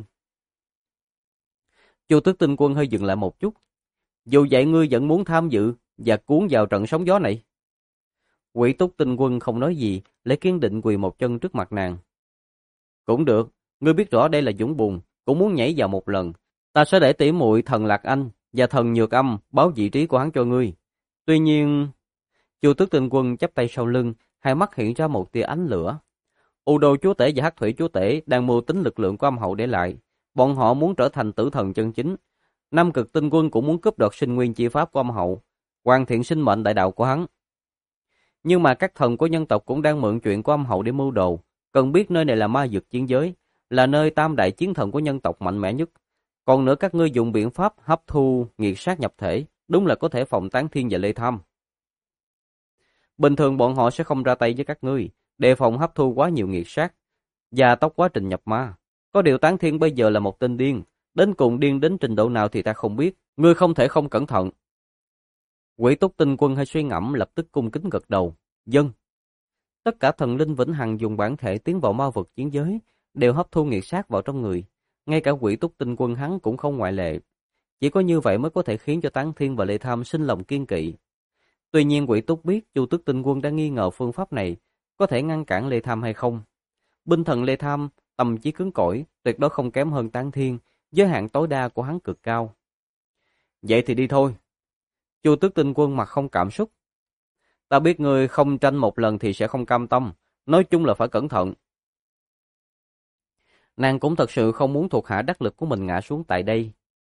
Chu Tước Tinh Quân hơi dừng lại một chút. Dù vậy ngươi vẫn muốn tham dự và cuốn vào trận sóng gió này. Quỷ Túc Tinh Quân không nói gì, lấy kiên định quỳ một chân trước mặt nàng. Cũng được, ngươi biết rõ đây là dũng bùn, cũng muốn nhảy vào một lần. Ta sẽ để tỉ muội thần Lạc Anh và thần Nhược Âm báo vị trí của hắn cho ngươi. Tuy nhiên, Chu Tước Tinh Quân chắp tay sau lưng, hai mắt hiện ra một tia ánh lửa. U Đô chúa tể và Hắc Thủy chúa tể đang mưu tính lực lượng của Âm Hậu để lại. Bọn họ muốn trở thành tử thần chân chính. Nam Cực Tinh Quân cũng muốn cướp đoạt sinh nguyên chi pháp của Âm Hậu, hoàn thiện sinh mệnh đại đạo của hắn. Nhưng mà các thần của nhân tộc cũng đang mượn chuyện của Âm Hậu để mưu đồ. Cần biết nơi này là ma vực chiến giới, là nơi tam đại chiến thần của nhân tộc mạnh mẽ nhất. Còn nữa các ngươi dùng biện pháp hấp thu nghiệt sát nhập thể, đúng là có thể phòng Tán Thiên và Lê Tham. Bình thường bọn họ sẽ không ra tay với các ngươi, đề phòng hấp thu quá nhiều nghiệt sát, gia tốc quá trình nhập ma. Có điều Tán Thiên bây giờ là một tên điên, đến cùng điên đến trình độ nào thì ta không biết, ngươi không thể không cẩn thận. Quỷ Túc Tinh Quân hay suy ngẫm lập tức cung kính gật đầu. Dân. Tất cả thần linh vĩnh hằng dùng bản thể tiến vào ma vực chiến giới, đều hấp thu nghiệt sát vào trong người. Ngay cả Quỷ Túc Tinh Quân hắn cũng không ngoại lệ. Chỉ có như vậy mới có thể khiến cho Tán Thiên và Lê Tham sinh lòng kiên kỵ. Tuy nhiên Quỷ Túc biết Chu Tước Tinh Quân đang nghi ngờ phương pháp này có thể ngăn cản Lê Tham hay không. Binh thần Lê Tham, tâm trí cứng cỏi, tuyệt đối không kém hơn Tán Thiên, giới hạn tối đa của hắn cực cao. Vậy thì đi thôi. Chu Tước Tinh Quân mặt không cảm xúc. Ta biết ngươi không tranh một lần thì sẽ không cam tâm, nói chung là phải cẩn thận. Nàng cũng thật sự không muốn thuộc hạ đắc lực của mình ngã xuống tại đây.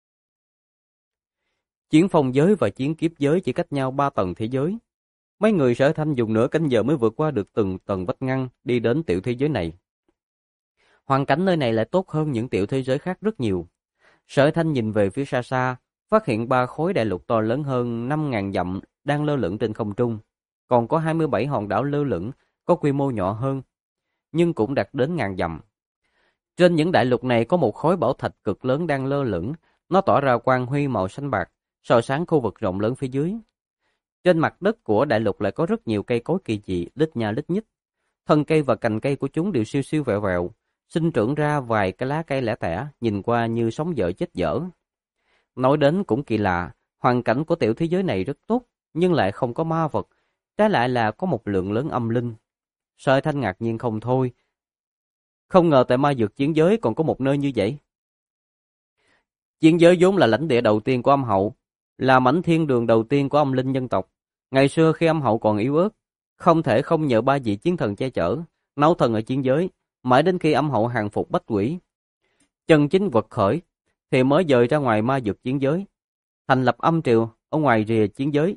Chiến phong giới và chiến kiếp giới chỉ cách nhau 3 tầng thế giới. Mấy người Sở Thanh dùng nửa canh giờ mới vượt qua được từng tầng vách ngăn đi đến tiểu thế giới này. Hoàn cảnh nơi này lại tốt hơn những tiểu thế giới khác rất nhiều. Sở Thanh nhìn về phía xa xa, phát hiện 3 khối đại lục to lớn hơn 5.000 dặm đang lơ lửng trên không trung. Còn có 27 hòn đảo lơ lửng có quy mô nhỏ hơn, nhưng cũng đạt đến ngàn dặm. Trên những đại lục này có một khối bảo thạch cực lớn đang lơ lửng, nó tỏa ra quang huy màu xanh bạc, soi sáng khu vực rộng lớn phía dưới. Trên mặt đất của đại lục lại có rất nhiều cây cối kỳ dị, lít nha lít nhít. Thân cây và cành cây của chúng đều siêu siêu vẹo vẹo, sinh trưởng ra vài cái lá cây lẻ tẻ, nhìn qua như sống dở chết dở. Nói đến cũng kỳ lạ, hoàn cảnh của tiểu thế giới này rất tốt, nhưng lại không có ma vật, trái lại là có một lượng lớn âm linh. Sợi Thanh ngạc nhiên không thôi. Không ngờ tại ma dược chiến giới còn có một nơi như vậy. Chiến giới vốn là lãnh địa đầu tiên của âm hậu, là mảnh thiên đường đầu tiên của âm linh nhân tộc. Ngày xưa khi âm hậu còn yếu ớt, không thể không nhờ ba vị chiến thần che chở, nấu thần ở chiến giới, mãi đến khi âm hậu hàng phục bách quỷ, chân chính vật khởi, thì mới dời ra ngoài ma dược chiến giới, thành lập âm triều ở ngoài rìa chiến giới.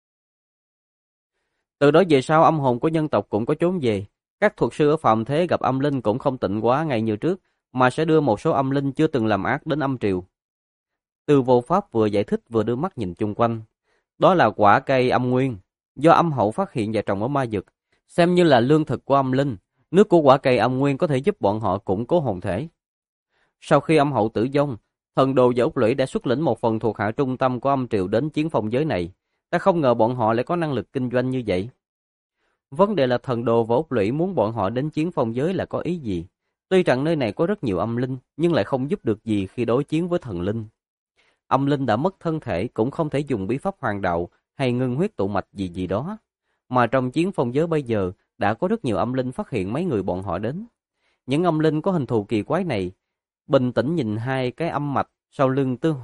Từ đó về sau âm hồn của nhân tộc cũng có trốn về. Các thuật sư ở phàm thế gặp âm linh cũng không tịnh quá ngay như trước, mà sẽ đưa một số âm linh chưa từng làm ác đến âm triều. Từ Vô Pháp vừa giải thích vừa đưa mắt nhìn chung quanh. Đó là quả cây âm nguyên, do âm hậu phát hiện và trồng ở ma dực, xem như là lương thực của âm linh. Nước của quả cây âm nguyên có thể giúp bọn họ củng cố hồn thể. Sau khi âm hậu tử vong, thần đồ và Úc Lũy đã xuất lĩnh một phần thuộc hạ trung tâm của âm triều đến chiến phong giới này. Ta không ngờ bọn họ lại có năng lực kinh doanh như vậy. Vấn đề là thần đồ và Úc Lũy muốn bọn họ đến chiến phong giới là có ý gì? Tuy rằng nơi này có rất nhiều âm linh, nhưng lại không giúp được gì khi đối chiến với thần linh. Âm linh đã mất thân thể, cũng không thể dùng bí pháp hoàng đạo hay ngưng huyết tụ mạch gì gì đó. Mà trong chiến phong giới bây giờ, đã có rất nhiều âm linh phát hiện mấy người bọn họ đến. Những âm linh có hình thù kỳ quái này, bình tĩnh nhìn hai cái âm mạch sau lưng Tư.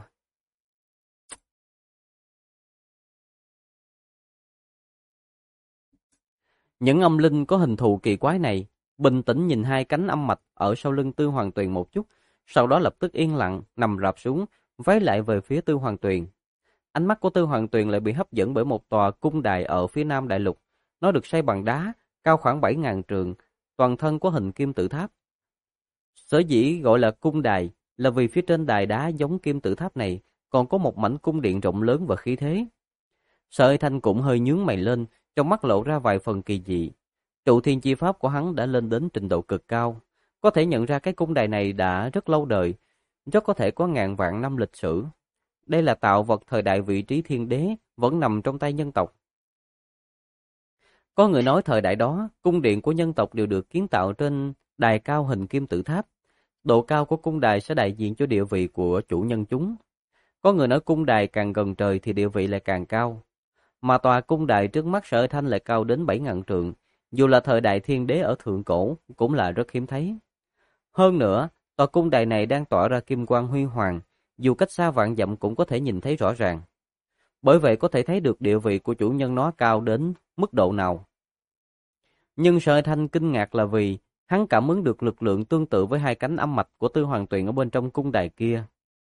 Những âm linh có hình thù kỳ quái này, bình tĩnh nhìn hai cánh âm mạch ở sau lưng Tư Hoàng Tuyền một chút, sau đó lập tức yên lặng, nằm rạp xuống, vái lại về phía Tư Hoàng Tuyền. Ánh mắt của Tư Hoàng Tuyền lại bị hấp dẫn bởi một tòa cung đài ở phía nam đại lục. Nó được xây bằng đá, cao khoảng 7.000 trượng, toàn thân có hình kim tự tháp. Sở dĩ gọi là cung đài là vì phía trên đài đá giống kim tự tháp này còn có một mảnh cung điện rộng lớn và khí thế. Sợi Thanh cũng hơi nhướng mày lên, trong mắt lộ ra vài phần kỳ dị. Trụ thiên chi pháp của hắn đã lên đến trình độ cực cao, có thể nhận ra cái cung đài này đã rất lâu đời, rất có thể có ngàn vạn năm lịch sử. Đây là tạo vật thời đại vị trí thiên đế, vẫn nằm trong tay nhân tộc. Có người nói thời đại đó, cung điện của nhân tộc đều được kiến tạo trên đài cao hình kim tự tháp. Độ cao của cung đài sẽ đại diện cho địa vị của chủ nhân chúng. Có người nói cung đài càng gần trời thì địa vị lại càng cao. Mà tòa cung đài trước mắt Sở Thanh lại cao đến 7.000 trượng, dù là thời đại thiên đế ở thượng cổ cũng là rất hiếm thấy. Hơn nữa, tòa cung đài này đang tỏa ra kim quang huy hoàng, dù cách xa vạn dặm cũng có thể nhìn thấy rõ ràng. Bởi vậy có thể thấy được địa vị của chủ nhân nó cao đến mức độ nào. Nhưng Sở Thanh kinh ngạc là vì hắn cảm ứng được lực lượng tương tự với hai cánh âm mạch của Tư Hoàng Tuyền ở bên trong cung đài kia.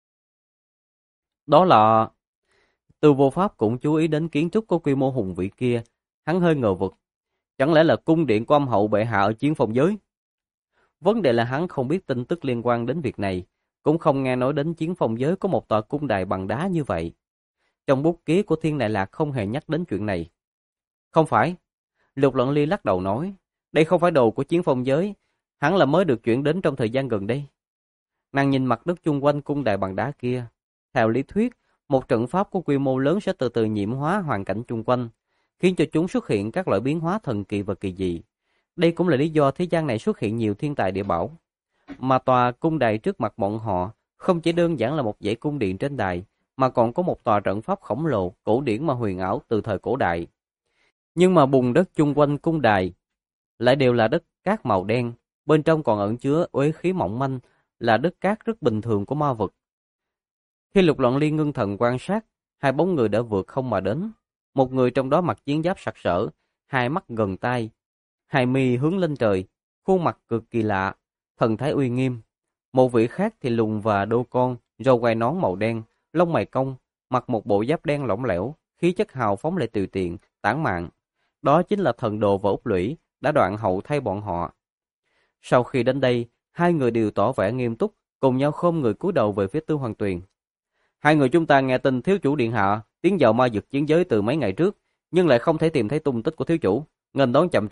Đó là... Tư Vô Pháp cũng chú ý đến kiến trúc có quy mô hùng vĩ kia, hắn hơi ngờ vực. Chẳng lẽ là cung điện của âm hậu bệ hạ ở chiến phong giới? Vấn đề là hắn không biết tin tức liên quan đến việc này, cũng không nghe nói đến chiến phong giới có một tòa cung đài bằng đá như vậy. Trong bút ký của Thiên Đại Lạc không hề nhắc đến chuyện này. Không phải. Lục Luận Ly lắc đầu nói, đây không phải đồ của chiến phong giới, hắn là mới được chuyển đến trong thời gian gần đây. Nàng nhìn mặt đất chung quanh cung đài bằng đá kia. Theo lý thuyết, một trận pháp có quy mô lớn sẽ từ từ nhiễm hóa hoàn cảnh chung quanh, khiến cho chúng xuất hiện các loại biến hóa thần kỳ và kỳ dị. Đây cũng là lý do thế gian này xuất hiện nhiều thiên tài địa bảo. Mà tòa cung đài trước mặt bọn họ không chỉ đơn giản là một dãy cung điện trên đài, mà còn có một tòa trận pháp khổng lồ, cổ điển mà huyền ảo từ thời cổ đại. Nhưng mà bùn đất chung quanh cung đài lại đều là đất cát màu đen, bên trong còn ẩn chứa uế khí mỏng manh, là đất cát rất bình thường của ma vật. Khi Lục Loạn Liên ngưng thần quan sát, hai bóng người đã vượt không mà đến. Một người trong đó mặc chiến giáp sặc sỡ, hai mắt gần tai, hai mi hướng lên trời, khuôn mặt cực kỳ lạ, thần thái uy nghiêm. Một vị khác thì lùn và đô con, râu quai nón màu đen, lông mày cong, mặc một bộ giáp đen lỏng lẻo, khí chất hào phóng lại tùy tiện, tản mạn. Đó chính là Thần Đồ và Úc Lũy, đã đoạn hậu thay bọn họ. Sau khi đến đây, hai người đều tỏ vẻ nghiêm túc, cùng nhau khom người cúi đầu về phía Tư Hoàng Tuyền. Hai người chúng ta nghe tin thiếu chủ điện hạ tiến vào ma dực chiến giới từ mấy ngày trước, nhưng lại không thể tìm thấy tung tích của thiếu chủ, nghênh đón chậm trễ,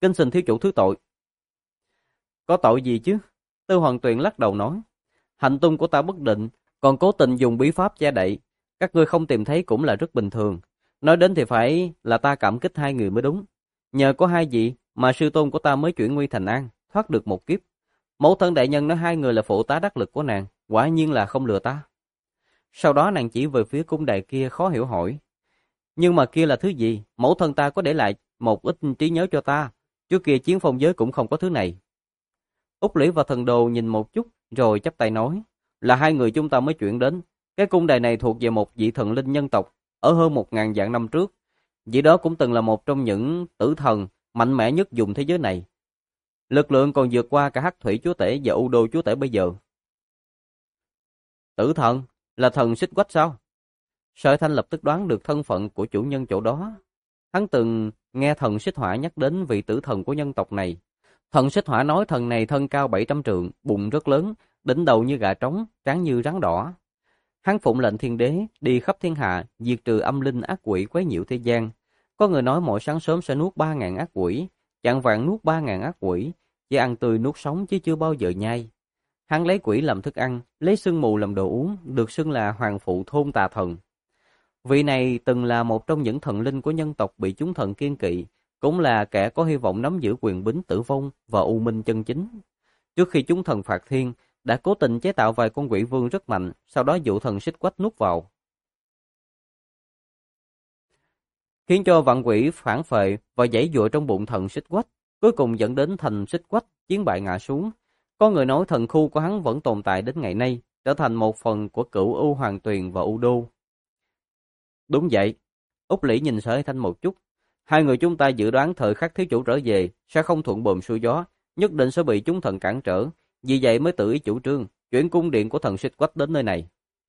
Kính xin thiếu chủ thứ tội. Có tội gì chứ? Tư Hoàng Tuyền lắc đầu nói. Hành tung của ta bất định, còn cố tình dùng bí pháp che đậy. Các ngươi không tìm thấy cũng là rất bình thường. Nói đến thì phải là ta cảm kích hai người mới đúng. Nhờ có hai vị mà sư tôn của ta mới chuyển nguy thành an, thoát được một kiếp. Mẫu thân đại nhân nói hai người là phụ tá đắc lực của nàng, quả nhiên là không lừa ta. Sau đó nàng chỉ về phía cung đài kia khó hiểu hỏi. Nhưng mà kia là thứ gì? Mẫu thân ta có để lại một ít trí nhớ cho ta. Trước kia chiến phong giới cũng không có thứ này. Úc Lũy và Thần Đồ nhìn một chút rồi chắp tay nói. Là hai người chúng ta mới chuyển đến. Cái cung đài này thuộc về một vị thần linh nhân tộc ở hơn 1000 vạn năm trước. Vị đó cũng từng là một trong những tử thần mạnh mẽ nhất vùng thế giới này. Lực lượng còn vượt qua cả Hắc Thủy Chúa Tể và U Đô Chúa Tể bây giờ. Tử thần? Là thần Xích Quách sao? Sở Thanh lập tức đoán được thân phận của chủ nhân chỗ đó. Hắn từng nghe thần Xích Hỏa nhắc đến vị tử thần của nhân tộc này. Thần Xích Hỏa nói thần này thân cao 700 trượng, bụng rất lớn, đỉnh đầu như gà trống, trán như rắn đỏ. Hắn phụng lệnh thiên đế đi khắp thiên hạ, diệt trừ âm linh ác quỷ quấy nhiễu thế gian. Có người nói mỗi sáng sớm sẽ nuốt 3000 ác quỷ, chạng vạng nuốt 3000 ác quỷ, chỉ ăn tươi nuốt sống chứ chưa bao giờ nhai. Hắn lấy quỷ làm thức ăn, lấy sương mù làm đồ uống, được xưng là hoàng phụ thôn tà thần. Vị này từng là một trong những thần linh của nhân tộc bị chúng thần kiêng kỵ, cũng là kẻ có hy vọng nắm giữ quyền bính tử vong và u minh chân chính. Trước khi chúng thần phạt thiên, đã cố tình chế tạo vài con quỷ vương rất mạnh, sau đó dụ thần Xích Quách nuốt vào, khiến cho vạn quỷ phản phệ và giãy giụa trong bụng thần Xích Quách, cuối cùng dẫn đến thành Xích Quách chiến bại ngã xuống. Có người nói thần khu của hắn vẫn tồn tại đến ngày nay, trở thành một phần của cửu U Hoàng Tuyền và U Đô. Đúng vậy. Úc Lỷ nhìn Sở Thanh một chút. Hai người chúng ta dự đoán thời khắc thiếu chủ trở về sẽ không thuận buồm xuôi gió, nhất định sẽ bị chúng thần cản trở. Vì vậy mới tự ý chủ trương chuyển cung điện của thần Xích Quách đến nơi này.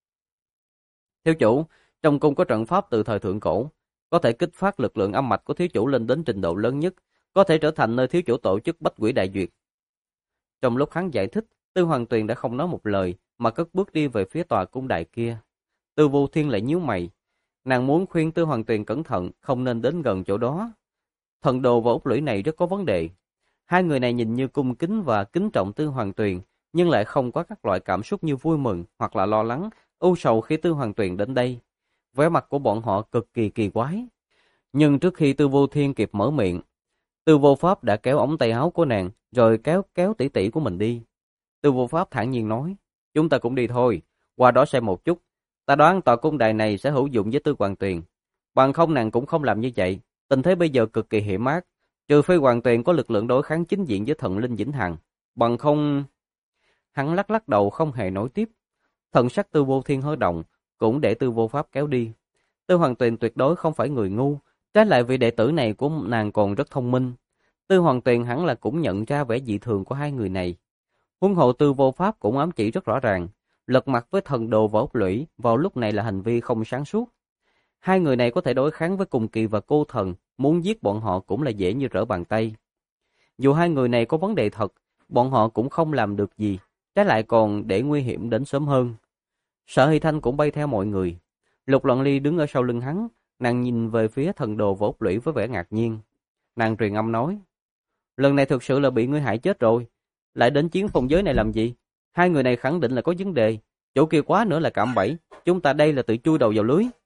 Thiếu chủ, trong cung có trận pháp từ thời thượng cổ, có thể kích phát lực lượng âm mạch của thiếu chủ lên đến trình độ lớn nhất, có thể trở thành nơi thiếu chủ tổ chức bách quỷ đại duyệt. Trong lúc hắn giải thích, Tư Hoàng Tuyền đã không nói một lời mà cất bước đi về phía tòa cung đài kia. Tư Vô Thiên lại nhíu mày. Nàng muốn khuyên Tư Hoàng Tuyền cẩn thận, không nên đến gần chỗ đó. Thần Đồ và Úc Lũy này rất có vấn đề. Hai người này nhìn như cung kính và kính trọng Tư Hoàng Tuyền, nhưng lại không có các loại cảm xúc như vui mừng hoặc là lo lắng, ưu sầu khi Tư Hoàng Tuyền đến đây. Vẻ mặt của bọn họ cực kỳ kỳ quái. Nhưng trước khi Tư Vô Thiên kịp mở miệng, Tư Vô Pháp đã kéo ống tay áo của nàng, rồi kéo tỷ tỷ của mình đi. Tư Vô Pháp thản nhiên nói, chúng ta cũng đi thôi, qua đó xem một chút. Ta đoán tòa cung đài này sẽ hữu dụng với Tư Hoàng Tuyền. Bằng không nàng cũng không làm như vậy. Tình thế bây giờ cực kỳ hiểm ác. Trừ phi Hoàng Tuyền có lực lượng đối kháng chính diện với thần linh Vĩnh Hằng. Bằng không... Hắn lắc lắc đầu không hề nói tiếp. Thần sắc Tư Vô Thiên hơi động, cũng để Tư Vô Pháp kéo đi. Tư Hoàng Tuyền tuyệt đối không phải người ngu. Trái lại vị đệ tử này của nàng còn rất thông minh. Tư Hoàng Tuyền hẳn là cũng nhận ra vẻ dị thường của hai người này. Huống hộ Tư Vô Pháp cũng ám chỉ rất rõ ràng. Lật mặt với Thần Đồ và Úc Lũy vào lúc này là hành vi không sáng suốt. Hai người này có thể đối kháng với Cùng Kỳ và Cô Thần, muốn giết bọn họ cũng là dễ như trở bàn tay. Dù hai người này có vấn đề thật, bọn họ cũng không làm được gì, trái lại còn để nguy hiểm đến sớm hơn. Sở Hy Thanh cũng bay theo mọi người. Lục Loạn Ly đứng ở sau lưng hắn, nàng nhìn về phía Thần Đồ và Úc Lũy với vẻ ngạc nhiên. Nàng truyền âm nói, lần này thực sự là bị ngươi hại chết rồi, lại đến chiến phong giới này làm gì? Hai người này khẳng định là có vấn đề, chỗ kia quá nữa là cạm bẫy, chúng ta đây là tự chui đầu vào lưới.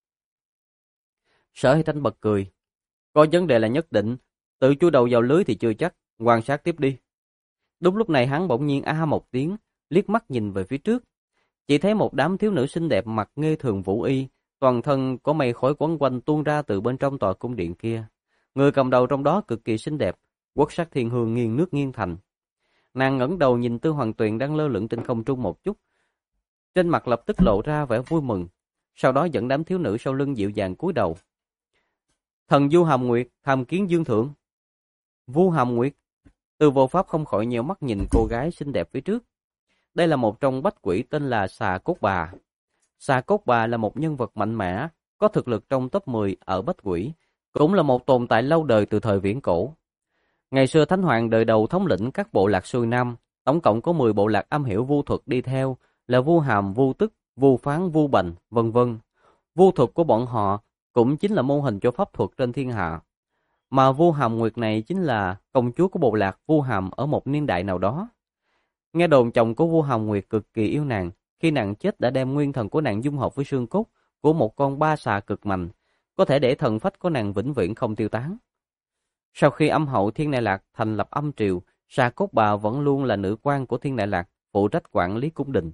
Sở Hy Thanh bật cười, có vấn đề là nhất định, tự chui đầu vào lưới thì chưa chắc, quan sát tiếp đi. Đúng lúc này hắn bỗng nhiên a một tiếng, liếc mắt nhìn về phía trước, chỉ thấy một đám thiếu nữ xinh đẹp mặc nghê thường vũ y, toàn thân có mây khói quấn quanh tuôn ra từ bên trong tòa cung điện kia. Người cầm đầu trong đó cực kỳ xinh đẹp, quốc sắc thiên hương nghiêng nước nghiêng thành. Nàng ngẩng đầu nhìn Tư Hoàng Tuyền đang lơ lửng trên không trung một chút, trên mặt lập tức lộ ra vẻ vui mừng, sau đó dẫn đám thiếu nữ sau lưng dịu dàng cúi đầu. Thần Du Hàm Nguyệt, tham kiến Dương Thượng. Vu Hàm Nguyệt. Tư Vô Pháp không khỏi nhíu mắt nhìn cô gái xinh đẹp phía trước. Đây là một trong bách quỷ tên là Xà Cốt Bà. Xà Cốt Bà là một nhân vật mạnh mẽ, có thực lực trong top 10 ở bách quỷ, cũng là một tồn tại lâu đời từ thời viễn cổ. Ngày xưa Thánh Hoàng đời đầu thống lĩnh các bộ lạc xuôi nam, tổng cộng có 10 bộ lạc am hiểu vu thuật đi theo, là Vu Hàm, Vu Tức, Vu Phán, Vu Bành, vân vân. Vu thuật của bọn họ cũng chính là mô hình cho pháp thuật trên thiên hạ. Mà Vu Hàm Nguyệt này chính là công chúa của bộ lạc Vu Hàm ở một niên đại nào đó. Nghe đồn chồng của Vu Hàm Nguyệt cực kỳ yêu nàng, khi nàng chết đã đem nguyên thần của nàng dung hợp với xương cốt của một con ba xà cực mạnh, có thể để thần phách của nàng vĩnh viễn không tiêu tán. Sau khi âm hậu Thiên Đại Lạc thành lập âm triều, xà cốt bà vẫn luôn là nữ quan của Thiên Đại Lạc, phụ trách quản lý cung đình.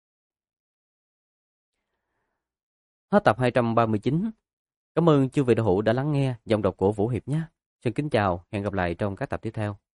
Hết tập 239. Cảm ơn chư vị đạo hữu đã lắng nghe dòng đọc của Vũ Hiệp nhé. Xin kính chào, hẹn gặp lại trong các tập tiếp theo.